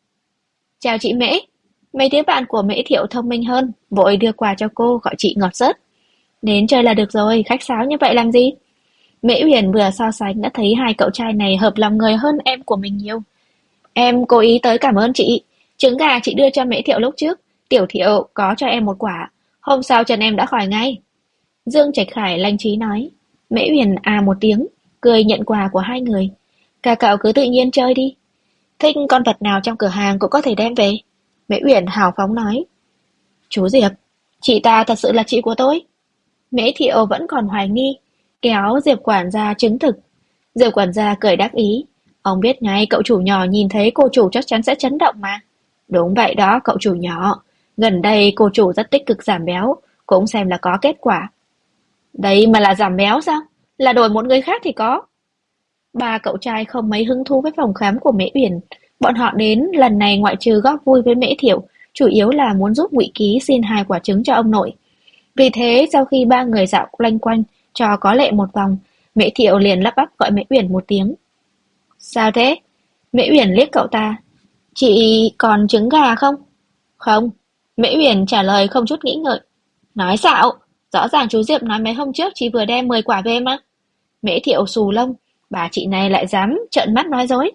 Chào chị Mễ. Mấy đứa bạn của Mễ Thiệu thông minh hơn, vội đưa quà cho cô, gọi chị ngọt rớt. Đến chơi là được rồi, khách sáo như vậy làm gì? Mễ Uyển vừa so sánh đã thấy hai cậu trai này hợp lòng người hơn em của mình nhiều. Em cố ý tới cảm ơn chị. Trứng gà chị đưa cho Mễ Thiệu lúc trước, Tiểu Thiệu có cho em một quả. Hôm sau chân em đã khỏi ngay. Dương Trạch Khải lanh trí nói. Mễ Uyển à một tiếng, cười nhận quà của hai người. Cả cậu cứ tự nhiên chơi đi. Thích con vật nào trong cửa hàng cũng có thể đem về. Mễ Uyển hào phóng nói. Chú Diệp, chị ta thật sự là chị của tôi. Mễ Thiệu vẫn còn hoài nghi, kéo Diệp quản gia chứng thực. Diệp quản gia cười đắc ý. Ông biết ngay cậu chủ nhỏ nhìn thấy cô chủ chắc chắn sẽ chấn động mà. Đúng vậy đó cậu chủ nhỏ. Gần đây cô chủ rất tích cực giảm béo, cũng xem là có kết quả. Đấy mà là giảm béo sao? Là đổi một người khác thì có. Ba cậu trai không mấy hứng thú với phòng khám của Mễ Uyển. Bọn họ đến lần này ngoại trừ góp vui với Mễ Thiệu, chủ yếu là muốn giúp Ngụy Ký xin 2 quả trứng cho ông nội. Vì thế sau khi ba người dạo loanh quanh cho có lệ một vòng, Mễ Thiệu liền lắp bắp gọi Mễ Uyển một tiếng. Sao thế? Mễ Uyển liếc cậu ta. Chị còn trứng gà không? Không. Mễ Uyển trả lời không chút nghĩ ngợi. Nói xạo, rõ ràng chú Diệp nói mấy hôm trước chị vừa đem 10 quả về mà. Mễ Thiệu xù lông, bà chị này lại dám trợn mắt nói dối.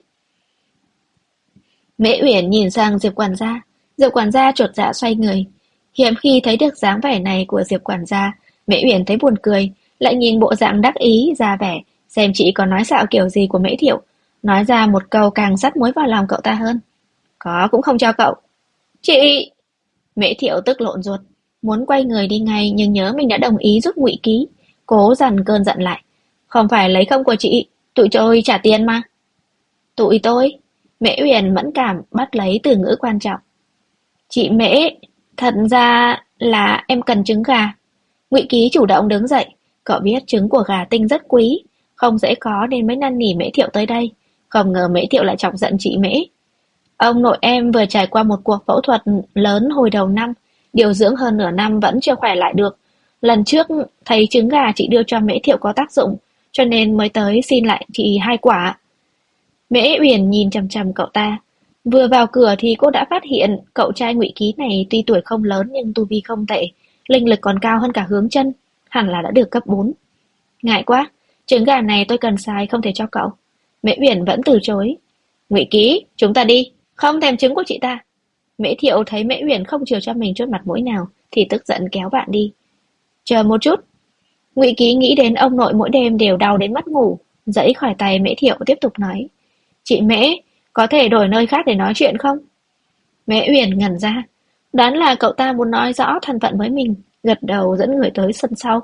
Mễ Uyển nhìn sang Diệp quản gia. Diệp quản gia chột dạ xoay người. Hiếm khi thấy được dáng vẻ này của Diệp quản gia, Mễ Uyển thấy buồn cười, lại nhìn bộ dạng đắc ý ra vẻ, xem chị có nói xạo kiểu gì của Mễ Thiệu, nói ra một câu càng sắt muối vào lòng cậu ta hơn. Có cũng không cho cậu. Chị! Mễ Thiệu tức lộn ruột, muốn quay người đi ngay nhưng nhớ mình đã đồng ý giúp Ngụy Ký, cố dằn cơn giận lại. Không phải lấy không của chị, tụi tôi trả tiền mà. Tụi tôi? Mễ Uyển mẫn cảm bắt lấy từ ngữ quan trọng. Chị Mễ, thật ra là em cần trứng gà. Ngụy Ký chủ động đứng dậy, cậu biết trứng của gà tinh rất quý, không dễ có nên mới năn nỉ Mễ Thiệu tới đây. Không ngờ Mễ Thiệu lại chọc giận chị Mễ. Ông nội em vừa trải qua một cuộc phẫu thuật lớn hồi đầu năm, điều dưỡng hơn nửa năm vẫn chưa khỏe lại được. Lần trước thấy trứng gà chị đưa cho Mễ Thiệu có tác dụng, cho nên mới tới xin lại chị 2 quả. Mễ Uyển nhìn chằm chằm cậu ta. Vừa vào cửa thì cô đã phát hiện cậu trai Ngụy Ký này tuy tuổi không lớn nhưng tu vi không tệ, linh lực còn cao hơn cả Hướng Chân, hẳn là đã được cấp 4. Ngại quá, trứng gà này tôi cần xài không thể cho cậu. Mễ Uyển vẫn từ chối. Ngụy Ký, chúng ta đi, không thèm trứng của chị ta. Mễ Thiệu thấy Mễ Uyển không chừa cho mình chút mặt mũi nào thì tức giận kéo bạn đi. Chờ một chút. Ngụy Ký nghĩ đến ông nội mỗi đêm đều đau đến mất ngủ, giãy khỏi tay Mễ Thiệu tiếp tục nói. Chị Mễ, có thể đổi nơi khác để nói chuyện không? Mễ Uyển ngẩn ra, đoán là cậu ta muốn nói rõ thân phận với mình, gật đầu dẫn người tới sân sau.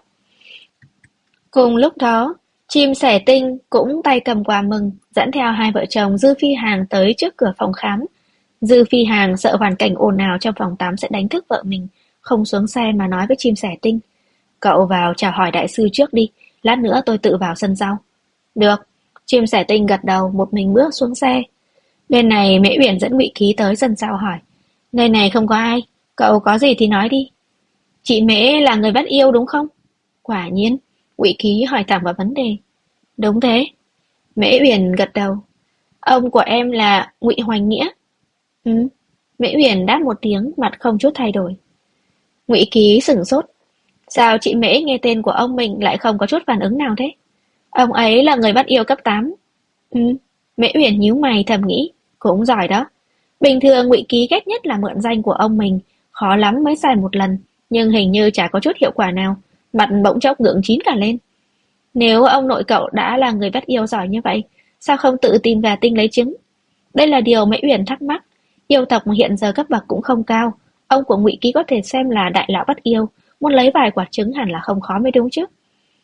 Cùng lúc đó, chim sẻ tinh cũng tay cầm quà mừng, dẫn theo hai vợ chồng Dư Phi Hàng tới trước cửa phòng khám. Dư Phi Hàng sợ hoàn cảnh ồn ào trong phòng tắm sẽ đánh thức vợ mình, không xuống xe mà nói với chim sẻ tinh. Cậu vào chào hỏi đại sư trước đi, lát nữa tôi tự vào sân sau. Được, chim sẻ tinh gật đầu một mình bước xuống xe. Bên này Mễ Uyển dẫn Ngụy Ký tới sân sau hỏi. Nơi này không có ai, cậu có gì thì nói đi. Chị Mễ là người bắt yêu đúng không? Quả nhiên, Ngụy Ký hỏi thẳng vào vấn đề. Đúng thế. Mễ Uyển gật đầu. Ông của em là Ngụy Hoành Nghĩa. Ừ. Mễ Uyển đáp một tiếng, mặt không chút thay đổi. Ngụy Ký sửng sốt. Sao chị Mễ nghe tên của ông mình lại không có chút phản ứng nào thế? Ông ấy là người bắt yêu cấp 8. Ừ. Mễ Uyển nhíu mày thầm nghĩ, cũng giỏi đó. Bình thường Ngụy Ký ghét nhất là mượn danh của ông mình, khó lắm mới xài một lần, nhưng hình như chả có chút hiệu quả nào, mặt bỗng chốc ngượng chín cả lên. Nếu ông nội cậu đã là người bắt yêu giỏi như vậy, sao không tự tìm gà tinh lấy trứng? Đây là điều Mễ Uyển thắc mắc. Yêu tộc hiện giờ cấp bậc cũng không cao, ông của Ngụy Ký có thể xem là đại lão bắt yêu, muốn lấy vài quả trứng hẳn là không khó mới đúng chứ.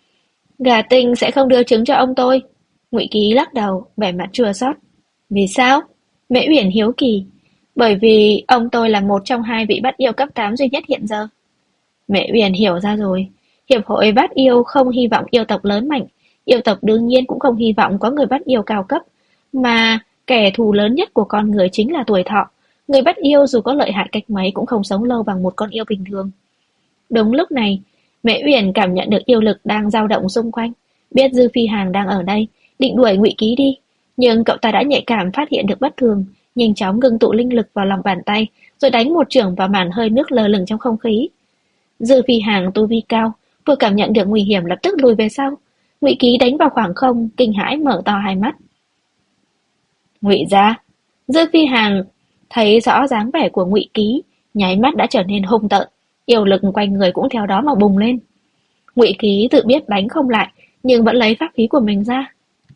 Gà tinh sẽ không đưa trứng cho ông tôi. Ngụy Ký lắc đầu, vẻ mặt chua xót. Vì sao? Mễ Uyển hiếu kỳ. Bởi vì ông tôi là một trong hai vị bắt yêu cấp 8 duy nhất hiện giờ. Mễ Uyển hiểu ra rồi. Hiệp hội bắt yêu không hy vọng yêu tộc lớn mạnh. Yêu tộc đương nhiên cũng không hy vọng có người bắt yêu cao cấp. Mà kẻ thù lớn nhất của con người chính là tuổi thọ. Người bắt yêu dù có lợi hại cách mấy cũng không sống lâu bằng một con yêu bình thường. Đúng lúc này, Mễ Uyển cảm nhận được yêu lực đang dao động xung quanh. Biết Dư Phi Hàng đang ở đây, định đuổi Ngụy Ký đi. Nhưng cậu ta đã nhạy cảm phát hiện được bất thường, nhanh chóng ngưng tụ linh lực vào lòng bàn tay, rồi đánh một chưởng vào màn hơi nước lơ lửng trong không khí. Dư Phi Hàng tu vi cao, vừa cảm nhận được nguy hiểm lập tức lùi về sau. Ngụy Ký đánh vào khoảng không, kinh hãi mở to hai mắt. Ngụy gia. Dư Phi Hàng thấy rõ dáng vẻ của Ngụy Ký, nháy mắt đã trở nên hung tợn, yêu lực quanh người cũng theo đó mà bùng lên. Ngụy Ký tự biết đánh không lại, nhưng vẫn lấy pháp khí của mình ra.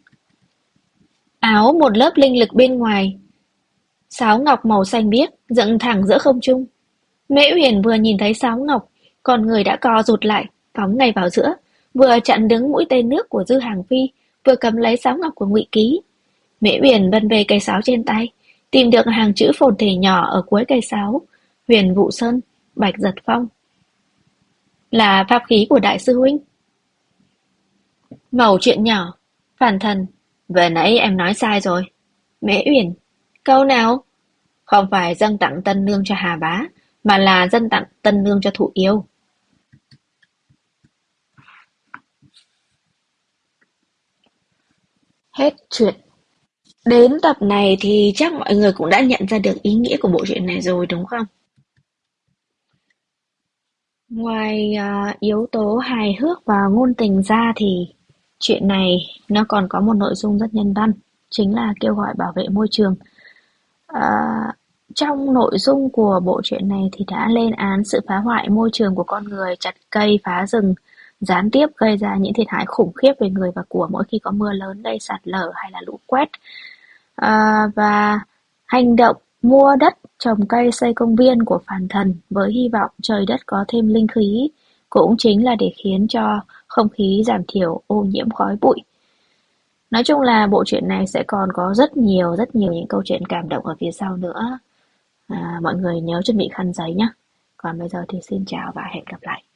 Áo một lớp linh lực bên ngoài, sáo ngọc màu xanh biếc dựng thẳng giữa không trung. Mễ Uyển vừa nhìn thấy sáo ngọc, con người đã co rụt lại, phóng ngay vào giữa, vừa chặn đứng mũi tên nước của Dư Hàng Phi, vừa cầm lấy sáo ngọc của Ngụy Ký. Mễ Uyển vân về cây sáo trên tay, tìm được hàng chữ phồn thể nhỏ ở cuối cây sáo: Huyền Vụ Sơn, Bạch Giật Phong. Là pháp khí của đại sư huynh. Mẩu chuyện nhỏ, phản thần, vừa nãy em nói sai rồi. Mễ Uyển, câu nào? Không phải dâng tặng tân nương cho Hà Bá, mà là dâng tặng tân nương cho Thụ Yêu. Hết chuyện. Đến tập này thì chắc mọi người cũng đã nhận ra được ý nghĩa của bộ truyện này rồi đúng không? Ngoài yếu tố hài hước và ngôn tình ra thì chuyện này nó còn có một nội dung rất nhân văn, chính là kêu gọi bảo vệ môi trường. À, trong nội dung của bộ truyện này thì đã lên án sự phá hoại môi trường của con người, chặt cây, phá rừng, gián tiếp gây ra những thiệt hại khủng khiếp về người và của mỗi khi có mưa lớn gây sạt lở hay là lũ quét. Và hành động mua đất trồng cây xây công viên của phàm thần với hy vọng trời đất có thêm linh khí cũng chính là để khiến cho không khí giảm thiểu ô nhiễm khói bụi. Nói chung là bộ truyện này sẽ còn có rất nhiều những câu chuyện cảm động ở phía sau nữa. Mọi người nhớ chuẩn bị khăn giấy nhé. Còn bây giờ thì xin chào và hẹn gặp lại.